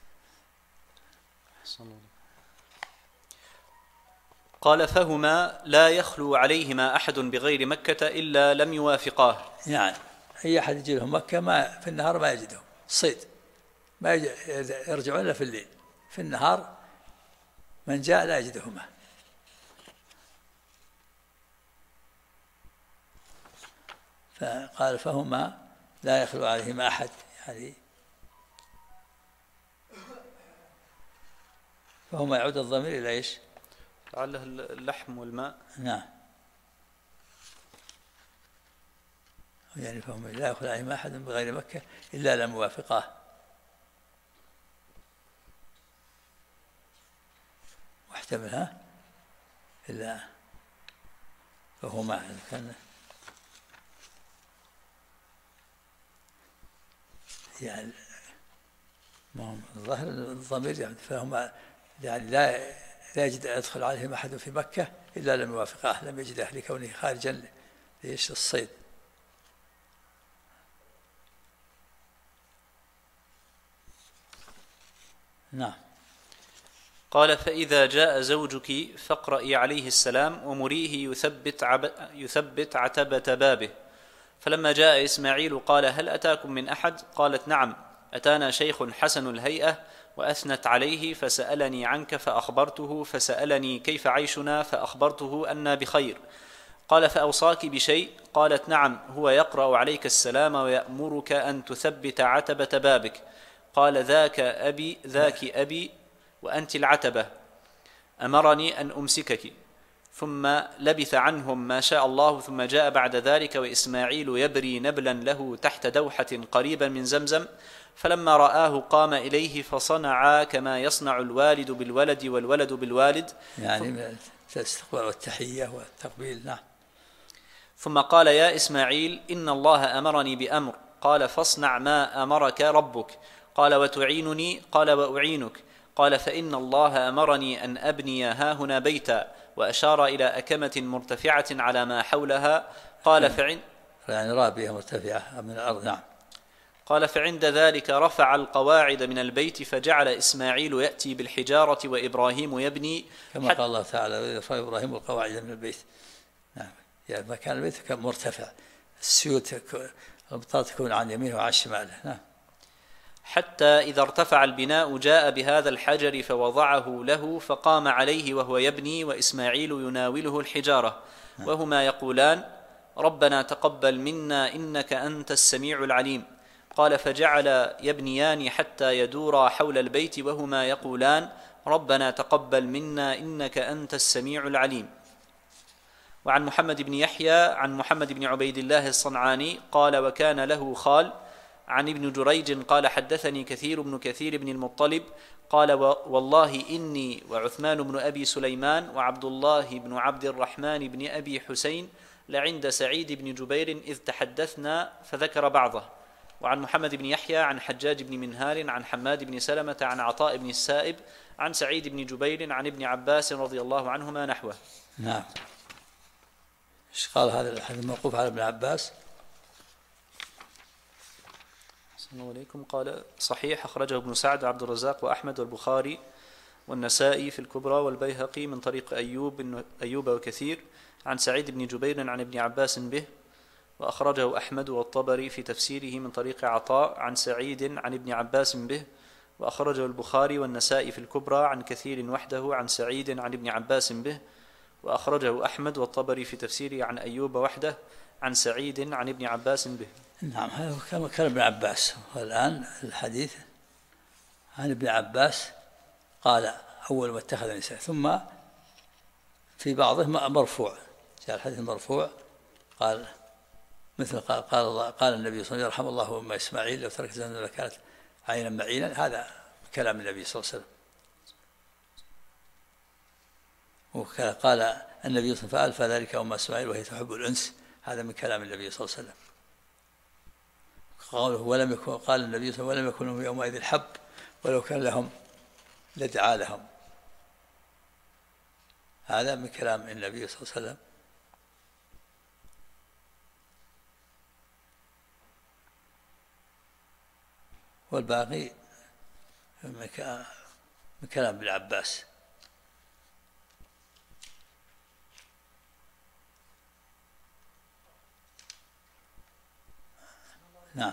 قال فهما لا يخلو عليهما أحد بغير مكة إلا لم يوافقاه. يعني أي أحد يجي لهم مكة ما في النهار ما يجدهم الصيد، ما يرجعون إلا في الليل، في النهار من جاء لا يجدهما. فقال فهما لا يخلو عليهما أحد، يعني فهما يعود الضمير إلى إيش؟ لعله اللحم والماء. نعم. يعني فهم لا يخلو عليهما أحد بغير مكة إلا لم يوافقاه. واحتملها إلا فهما كان يعني الظاهر الضمير يعني فهما يعني لا يجد يدخل عليهم أحد في مكة إلا لم يوافقاه، لم يجد أهل كونه خارجا ليش الصيد. نعم. قال فإذا جاء زوجك فاقرئي عليه السلام ومريه يثبت عتبة بابه. فلما جاء إسماعيل قال هل أتاكم من أحد؟ قالت نعم، أتانا شيخ حسن الهيئة، وأثنت عليه فسألني عنك فأخبرته، فسألني كيف عيشنا فأخبرته أنا بخير. قال فأوصاك بشيء؟ قالت نعم، هو يقرأ عليك السلام ويأمرك أن تثبت عتبة بابك. قال ذاك أبي وأنت العتبة، أمرني أن أمسكك. ثم لبث عنهم ما شاء الله، ثم جاء بعد ذلك وإسماعيل يبري نبلا له تحت دوحة قريبا من زمزم، فلما رآه قام إليه فصنعا كما يصنع الوالد بالولد والولد بالوالد، يعني الاستقبال والتحية والتقبيل. نعم. ثم قال يا إسماعيل إن الله أمرني بأمر. قال فاصنع ما أمرك ربك. قال وتعينني؟ قال وأعينك. قال فإن الله أمرني أن أبني هاهنا بيتا، وأشار إلى أكمة مرتفعة على ما حولها. قال يعني رابية مرتفعة من الأرض. نعم. قال فعند ذلك رفع القواعد من البيت، فجعل إسماعيل يأتي بالحجارة وإبراهيم يبني، كما قال الله تعالى رفع إبراهيم القواعد من البيت. نعم. يعني مكان البيت كان مرتفع، السيوط الأمطار تكون عن يمينه وعن شماله. نعم. حتى إذا ارتفع البناء جاء بهذا الحجر فوضعه له فقام عليه وهو يبني وإسماعيل يناوله الحجارة وهما يقولان ربنا تقبل منا إنك أنت السميع العليم. قال فجعل يبنيان حتى يدورا حول البيت وهما يقولان ربنا تقبل منا إنك أنت السميع العليم. وعن محمد بن يحيى عن محمد بن عبيد الله الصنعاني قال وكان له خال. عن ابن جريج قال حدثني كثير بن كثير بن المطلب قال والله إني وعثمان بن أبي سليمان وعبد الله بن عبد الرحمن بن أبي حسين لعند سعيد بن جبير إذ تحدثنا فذكر بعضه. وعن محمد بن يحيى عن حجاج بن منهال عن حماد بن سلمة عن عطاء بن السائب عن سعيد بن جبير عن ابن عباس رضي الله عنهما نحوه. نعم. ايش قال هذا الحديث الموقوف على ابن عباس؟ السلام عليكم. قال صحيح أخرجه ابن سعد وعبد الرزاق وأحمد والبخاري والنسائي في الكبرى والبيهقي من طريق أيوب وكثير عن سعيد بن جبير عن ابن عباس به. وأخرجه أحمد والطبري في تفسيره من طريق عطاء عن سعيد عن ابن عباس به. وأخرجه البخاري والنسائي في الكبرى عن كثير وحده عن سعيد عن ابن عباس به. وأخرجه أحمد والطبري في تفسيره عن أيوب وحده عن سعيد عن ابن عباس به. نعم هذا كلام ابن عباس. والآن الحديث عن ابن عباس قال أول ما اتخذ النساء ثم في بعضه مرفوع جاء الحديث المرفوع قال مثل قال النبي صلى الله عليه وسلم يرحم الله أم إسماعيل لو تركت زمنا لكانت عينا معينا. هذا كلام النبي صلى الله عليه وسلم. وقال النبي صلى الله عليه وسلم فألف ذلك أم إسماعيل وهي تحب الأنس. هذا من كلام النبي صلى الله عليه وسلم. قال النبي صلى الله عليه وسلم ولم يكن لهم يومئذ حب ولو كان لهم لدعا لهم. هذا من كلام النبي صلى الله عليه وسلم. والباقي من كلام ابن عباس. نعم.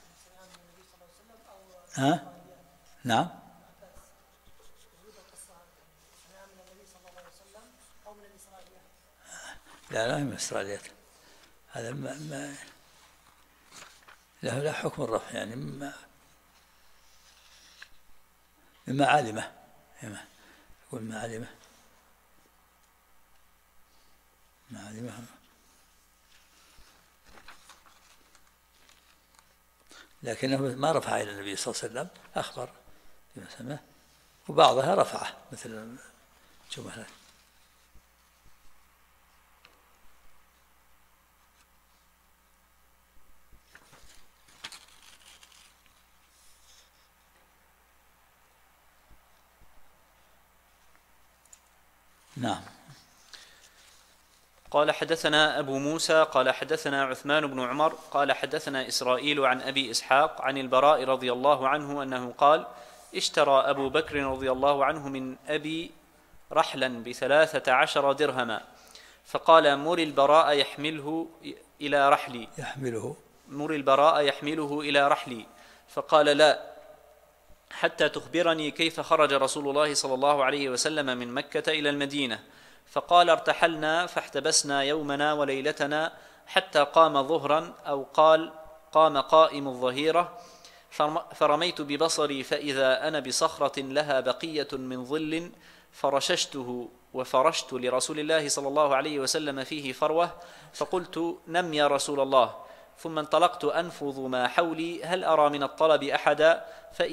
ها؟ نعم. لا من إسرائيليات. هذا ما له حكم الرفع يعني مما علمه يقول ما علمه لكنه ما رفع إلى النبي صلى الله عليه وسلم أخبر بما سمعه وبعضها رفعه مثل جملة. نعم. قال حدثنا أبو موسى قال حدثنا عثمان بن عمر قال حدثنا إسرائيل عن أبي إسحاق عن البراء رضي الله عنه أنه قال اشترى أبو بكر رضي الله عنه من أبي رحلا ب13 درهما فقال مر البراء يحمله إلى رحلي فقال لا حتى تخبرني كيف خرج رسول الله صلى الله عليه وسلم من مكة إلى المدينة. فقال ارتحلنا فاحتبسنا يومنا وليلتنا حتى قام ظهرا أو قال قام قائم الظهيرة فرميت ببصري فإذا أنا بصخرة لها بقية من ظل فرششته وفرشت لرسول الله صلى الله عليه وسلم فيه فروة فقلت نم يا رسول الله. ثم انطلقت أنفض ما حولي هل أرى من الطلب أحدا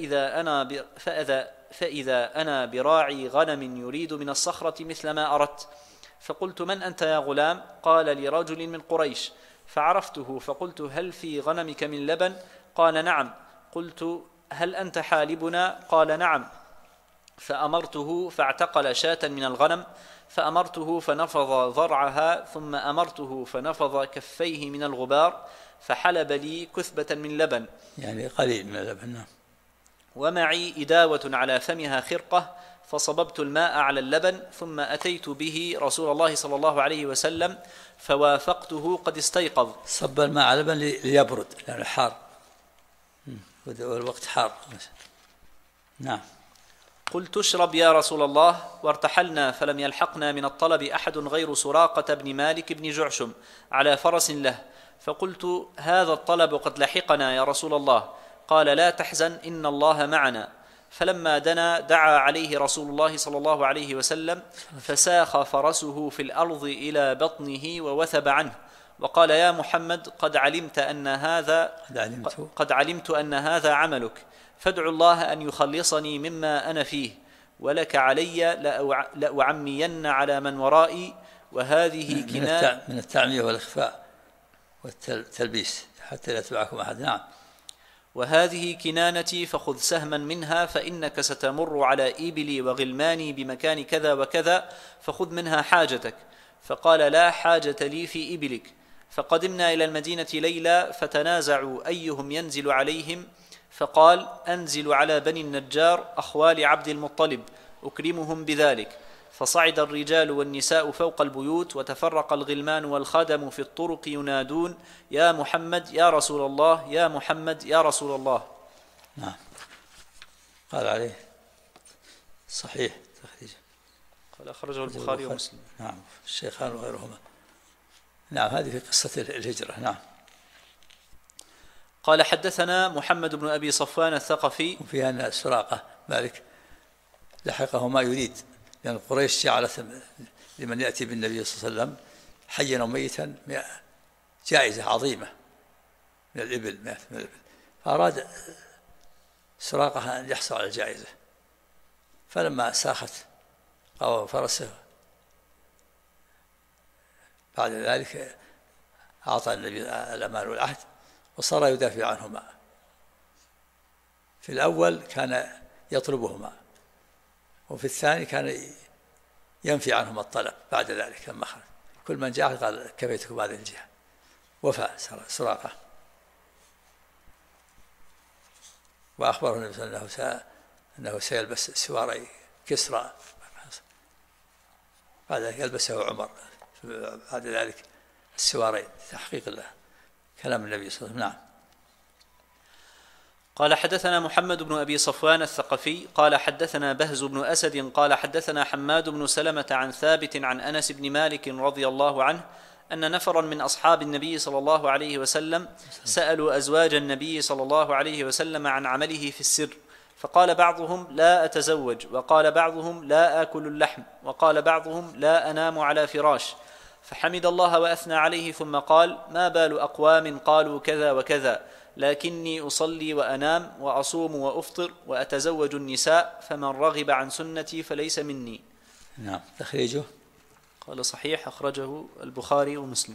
فإذا أنا براعي غنم يريد من الصخرة مثل ما أردت. فقلت من أنت يا غلام؟ قال لرجل من قريش فعرفته فقلت هل في غنمك من لبن؟ قال نعم. قلت هل أنت حالبنا؟ قال نعم. فأمرته فاعتقل شاة من الغنم فأمرته فنفض ضرعها ثم أمرته فنفض كفيه من الغبار فحلب لي كثبة من لبن يعني قليل من اللبن. ومعي إداوة على فمها خرقة فصببت الماء على اللبن ثم أتيت به رسول الله صلى الله عليه وسلم فوافقته قد استيقظ. صب الماء على اللبن ليبرد لأنه حار والوقت حار. نعم. قلت اشرب يا رسول الله، وارتحلنا فلم يلحقنا من الطلب أحد غير سراقة بن مالك بن جعشم على فرس له، فقلت هذا الطلب قد لحقنا يا رسول الله. قال لا تحزن إن الله معنا. فلما دنا دعا عليه رسول الله صلى الله عليه وسلم فساخ فرسه في الأرض إلى بطنه ووثب عنه، وقال يا محمد قد علمت أن هذا عملك، فادع الله أن يخلصني مما أنا فيه، ولك علي لأعمين على من ورائي. وهذه كناية من التعمية والإخفاء والتلبيس حتى لا يتبعكم أحد. نعم. وهذه كنانتي فخذ سهما منها، فإنك ستمر على إبلي وغلماني بمكان كذا وكذا، فخذ منها حاجتك. فقال لا حاجة لي في إبلك. فقدمنا إلى المدينة ليلى، فتنازعوا أيهم ينزل عليهم، فقال أنزل على بني النجار أخوال عبد المطلب أكرمهم بذلك. فصعد الرجال والنساء فوق البيوت، وتفرق الغلمان والخدم في الطرق ينادون يا محمد يا رسول الله، يا محمد يا رسول الله. نعم. قال عليه صحيح تخريجه. قال أخرجه البخاري ومسلم. نعم الشيخان وغيرهما. نعم. هذه في قصة الهجرة. نعم. قال حدثنا محمد بن أبي صفوان الثقفي. وفيها أن سراقة مالك لحقه ما يريد، لأن قريش جعلت لمن يأتي بالنبي صلى الله عليه وسلم حيا وميتا جائزة عظيمة من الإبل، فأراد سراقة أن يحصل على الجائزة. فلما ساخت قوى فرسه بعد ذلك أعطى النبي الأمان والعهد وصار يدافع عنهما. في الأول كان يطلبهما، وفي الثاني كان ينفي عنهما الطلب. بعد ذلك لما خرج كل من جاء قال كفيتكم هذه الجهة، وفى سراقة. وأخبره النبي صلى الله عليه وسلم أنه سيلبس سواري كسرى، بعد ذلك يلبسه عمر بعد ذلك السوارين، تحقيق له كلام النبي صلى الله عليه وسلم. نعم. قال حدثنا محمد بن أبي صفوان الثقفي قال حدثنا بهز بن أسد قال حدثنا حماد بن سلمة عن ثابت عن أنس بن مالك رضي الله عنه أن نفرا من أصحاب النبي صلى الله عليه وسلم سألوا أزواج النبي صلى الله عليه وسلم عن عمله في السر، فقال بعضهم لا أتزوج، وقال بعضهم لا آكل اللحم، وقال بعضهم لا أنام على فراش. فحمد الله وأثنى عليه ثم قال ما بال أقوام قالوا كذا وكذا، لكني أصلي وأنام وأصوم وأفطر وأتزوج النساء، فمن رغب عن سنتي فليس مني. نعم. تخريجه. قال صحيح أخرجه البخاري ومسلم.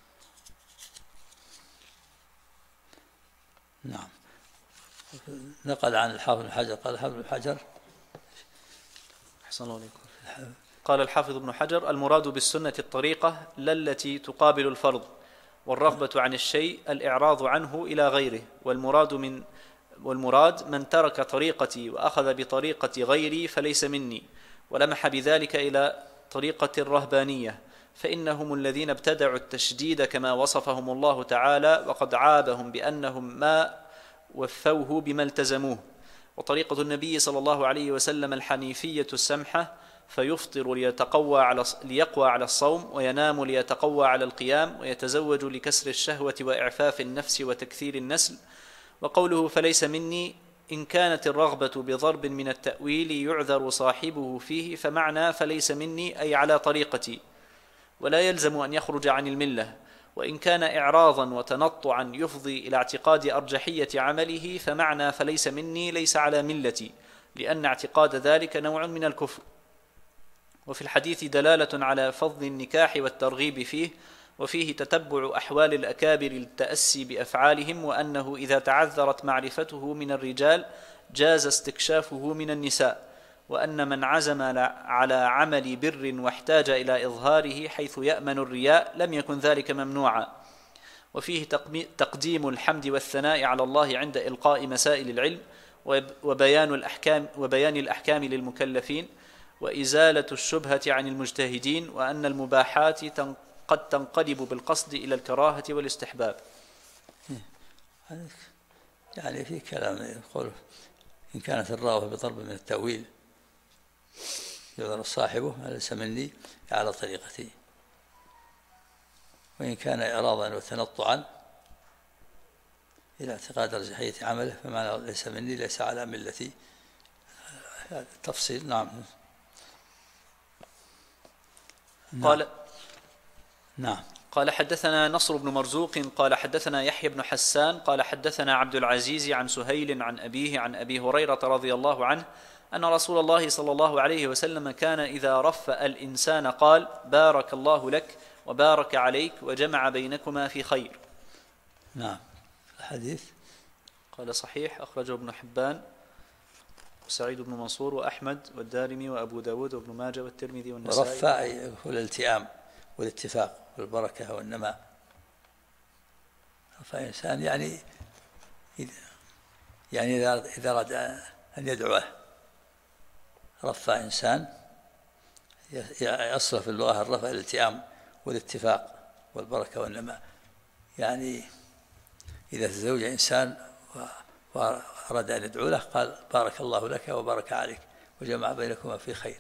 نعم. نقل عن الحافظ بن حجر قال الحافظ بن حجر أحسن الله عليكم. قال الحافظ بن حجر المراد بالسنة الطريقة لا التي تقابل الفرض، والرغبة عن الشيء الإعراض عنه إلى غيره، والمراد من ترك طريقتي وأخذ بطريقة غيري فليس مني، ولمح بذلك إلى طريقة الرهبانية، فإنهم الذين ابتدعوا التشديد كما وصفهم الله تعالى، وقد عابهم بأنهم ما وفوه بما التزموه. وطريقة النبي صلى الله عليه وسلم الحنيفية السمحة، فيفطر ليقوى على الصوم، وينام ليتقوى على القيام، ويتزوج لكسر الشهوة وإعفاف النفس وتكثير النسل. وقوله فليس مني إن كانت الرغبة بضرب من التأويل يعذر صاحبه فيه، فمعنى فليس مني أي على طريقتي، ولا يلزم أن يخرج عن الملة. وإن كان إعراضا وتنطعا يفضي إلى اعتقاد أرجحية عمله، فمعنى فليس مني ليس على ملتي، لأن اعتقاد ذلك نوع من الكفر. وفي الحديث دلالة على فضل النكاح والترغيب فيه، وفيه تتبع أحوال الأكابر للتأسي بأفعالهم، وأنه إذا تعذرت معرفته من الرجال جاز استكشافه من النساء، وأن من عزم على عمل بر واحتاج إلى إظهاره حيث يأمن الرياء لم يكن ذلك ممنوعا. وفيه تقديم الحمد والثناء على الله عند إلقاء مسائل العلم، وبيان الأحكام للمكلفين، وإزالة الشبهة عن المجتهدين، وأن المباحات قد تنقلب بالقصد إلى الكراهة والاستحباب. يعني في كلام يقول إن كانت الراغبة بضرب من التأويل يعذر صاحبه ليس مني على طريقتي، وإن كان إعراضا وتنطعا إلى اعتقاد أرجحية عمله فمعنى ليس مني ليس على ملتي. هذا تفصيل. نعم. قال حدثنا نصر بن مرزوق قال حدثنا يحيى بن حسان قال حدثنا عبد العزيز عن سهيل عن أبيه عن أبي هريرة رضي الله عنه أن رسول الله صلى الله عليه وسلم كان إذا رفأ الإنسان قال بارك الله لك وبارك عليك وجمع بينكما في خير. نعم. الحديث قال صحيح، أخرجه ابن حبان وسعيد بن منصور وأحمد والدارمي وأبو داود وابن ماجه والترمذي والنسائي. رفع هو الالتئام والاتفاق والبركة والنماء. رفع إنسان يعني إذا أراد أن يدعوه رفع إنسان يصل في اللغة الرفع الالتئام والاتفاق والبركة والنماء. يعني إذا تزوج إنسان وأراد أن يدعو له قال بارك الله لك وبارك عليك وجمع بينكما في خير.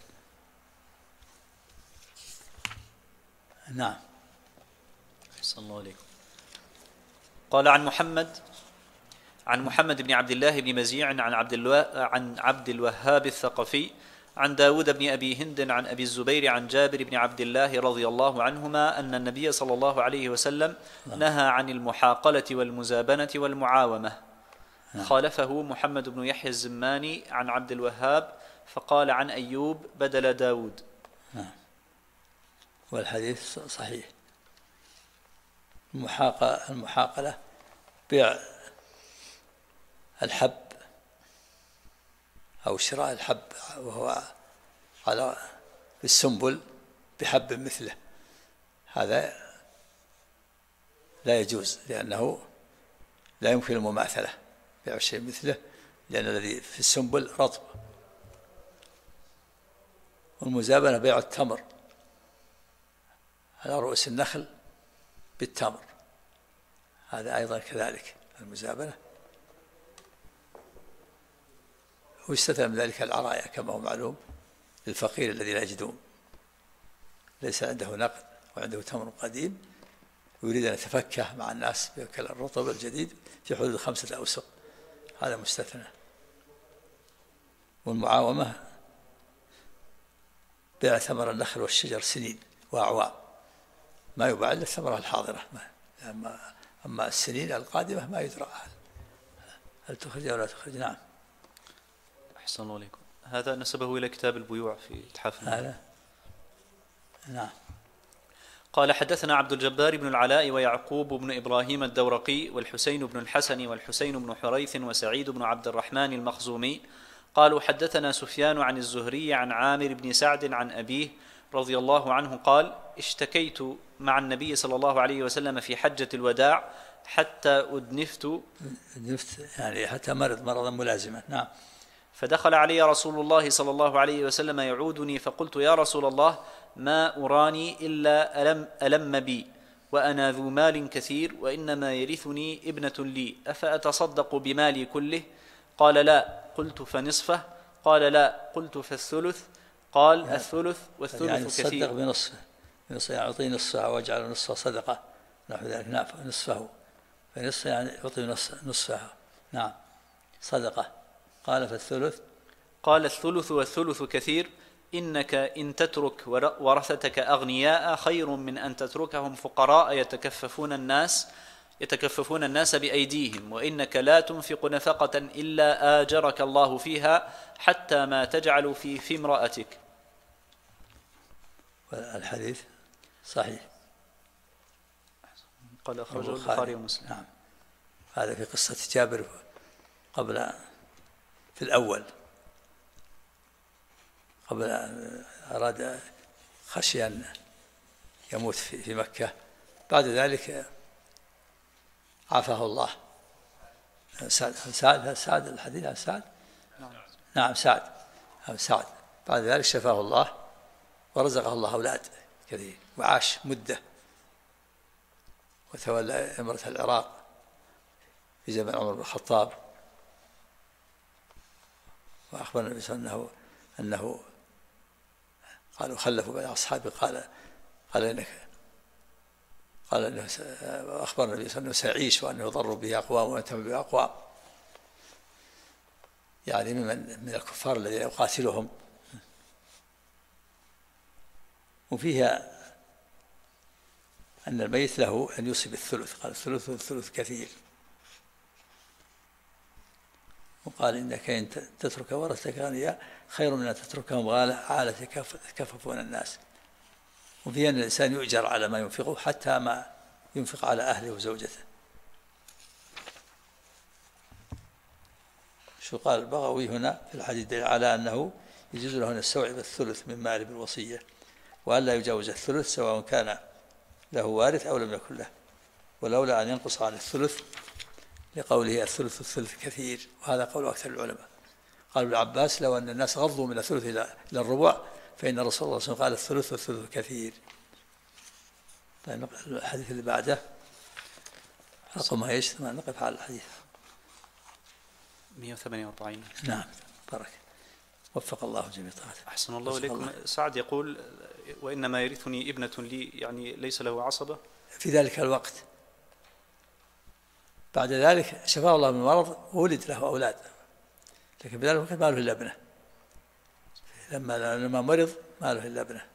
نعم. أحسن الله عليكم. قال عن محمد بن عبد الله بن مزيع عن عبد الوهاب الثقفي عن داود بن أبي هند عن أبي الزبير عن جابر بن عبد الله رضي الله عنهما أن النبي صلى الله عليه وسلم نهى عن المحاقلة والمزابنة والمعاومة. خالفه محمد بن يحيى الزماني عن عبد الوهاب فقال عن أيوب بدل داود. والحديث صحيح. المحاقلة بيع الحب أو شراء الحب وهو على السنبل بحب مثله، هذا لا يجوز لأنه لا يمكن المماثلة بيع شيء مثله، لأن الذي في السنبل رطب. والمزابنة بيع التمر على رؤوس النخل بالتمر، هذا أيضا كذلك المزابنة. ويستثنى من ذلك العرايا كما هو معلوم للفقير الذي لا يجد ليس عنده نقد وعنده تمر قديم ويريد أن يتفكه مع الناس بأكل الرطب الجديد في حدود 5 أوسق، هذا مستثنى. والمعاومة بيع ثمر النخل والشجر سنين وأعوام، ما يباع إلا الثمرة الحاضرة، أما السنين القادمة ما يدرى هل تخرج أو لا تخرج. نعم. أحسن الله عليكم. هذا نسبه إلى كتاب البيوع في إتحاف. نعم. قال حدثنا عبد الجبار بن العلاء ويعقوب بن إبراهيم الدورقي والحسين بن الحسن والحسين بن حريث وسعيد بن عبد الرحمن المخزومي قالوا حدثنا سفيان عن الزهري عن عامر بن سعد عن أبيه رضي الله عنه قال اشتكيت مع النبي صلى الله عليه وسلم في حجة الوداع حتى أدنفت يعني حتى مرضا ملازما. نعم. فدخل علي رسول الله صلى الله عليه وسلم يعودني فقلت يا رسول الله ما أراني إلا ألم بي وأنا ذو مال كثير وإنما يرثني ابنة لي أفأتصدق بمالي كله؟ قال لا. قلت فنصفه؟ قال لا. قلت فالثلث؟ قال الثلث والثلث يعني كثير. صدق بنصفه، يعطي نصفه ويجعل نصفه صدقة نحو ذلك. نصفه فنصف يعني يعطي نصفه. نعم. صدقة. قال فالثلث؟ قال الثلث والثلث كثير. إنك إن تترك ورثتك أغنياء خير من أن تتركهم فقراء يتكففون الناس بأيديهم، وإنك لا تنفق نفقة إلا آجرك الله فيها حتى ما تجعل في امرأتك. الحديث صحيح. قال أخرجه البخاري ومسلم. نعم. هذا في قصة جابر قبل في الأول قبل أراد خشي أن يموت في مكة، بعد ذلك عافاه الله. سعد الحديث عن سعد. نعم سعد. بعد ذلك شفاه الله ورزقه الله أولاد كثير وعاش مدة وتولى إمرة العراق في زمن عمر بن الخطاب، وأخبر النبي صلى الله عليه وسلم أنه قالوا خلفوا بين أصحابه، قال إنه أخبر النبي صلى الله عليه وسلم أنه سيعيش وأنه يضر به أقوام وينتفع به أقوام، يعني من الكفار الذين يقاتلهم. وفيها أن الميت له أن يصيب الثلث، قال الثلث والثلث كثير. وقال إنك إن تترك ورثتك أغنياء خير من أن تتركهم عالة يتكففون الناس. وفيها أن الإنسان يؤجر على ما ينفقه حتى ما ينفق على أهله وزوجته. شو قال البغوي هنا في الحديث على أنه يجوز له أن يستوعب الثلث من ماله بالوصية، وأن لا يجاوز الثلث سواء كان له وارث أو لم يكن له، ولولا أن ينقص عن الثلث لقوله الثلث الثلث كثير، وهذا قول أكثر العلماء. قال ابن عباس لو أن الناس غضوا من الثلث إلى الربع فإن الرسول صلى الله عليه وسلم قال الثلث والثلث كثير. طيب الحديث اللي بعده رقم ايش؟ ثم نقف على الحديث 148. نعم بارك، وفق الله جميع طاعته. أحسن الله إليكم. سعد يقول وإنما يرثني ابنة لي، يعني ليس له عصبة في ذلك الوقت. بعد ذلك شفاه الله من المرض وولد له أولاد، لكن في ذلك الوقت ما له إلا ابنه. لما مرض ما له إلا ابنه،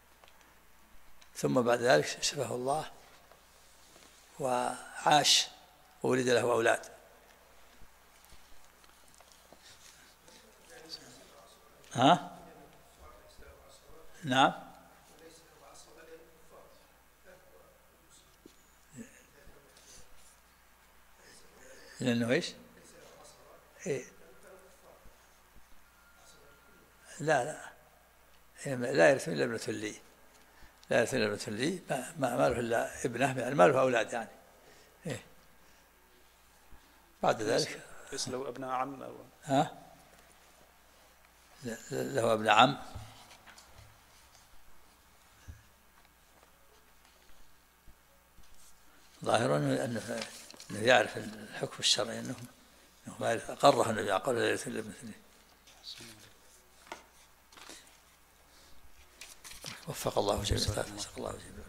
ثم بعد ذلك شفاه الله وعاش وولد له أولاد. ها؟ نعم. لأنه إيش؟ إيه؟ لا يرث إلا ابنة لي، لا يرث إلا ابنة لي، ما له إلا ابنه، يعني ما له أولاد يعني. إيه؟ بعد ذلك ليس له أبناء عم أو ها؟ له ابن عم. ظاهرا أنه يعرف الحكم الشرعي أنه أقره النبي على قول لا يرث إلا ابنة لي. وفق الله جميعا.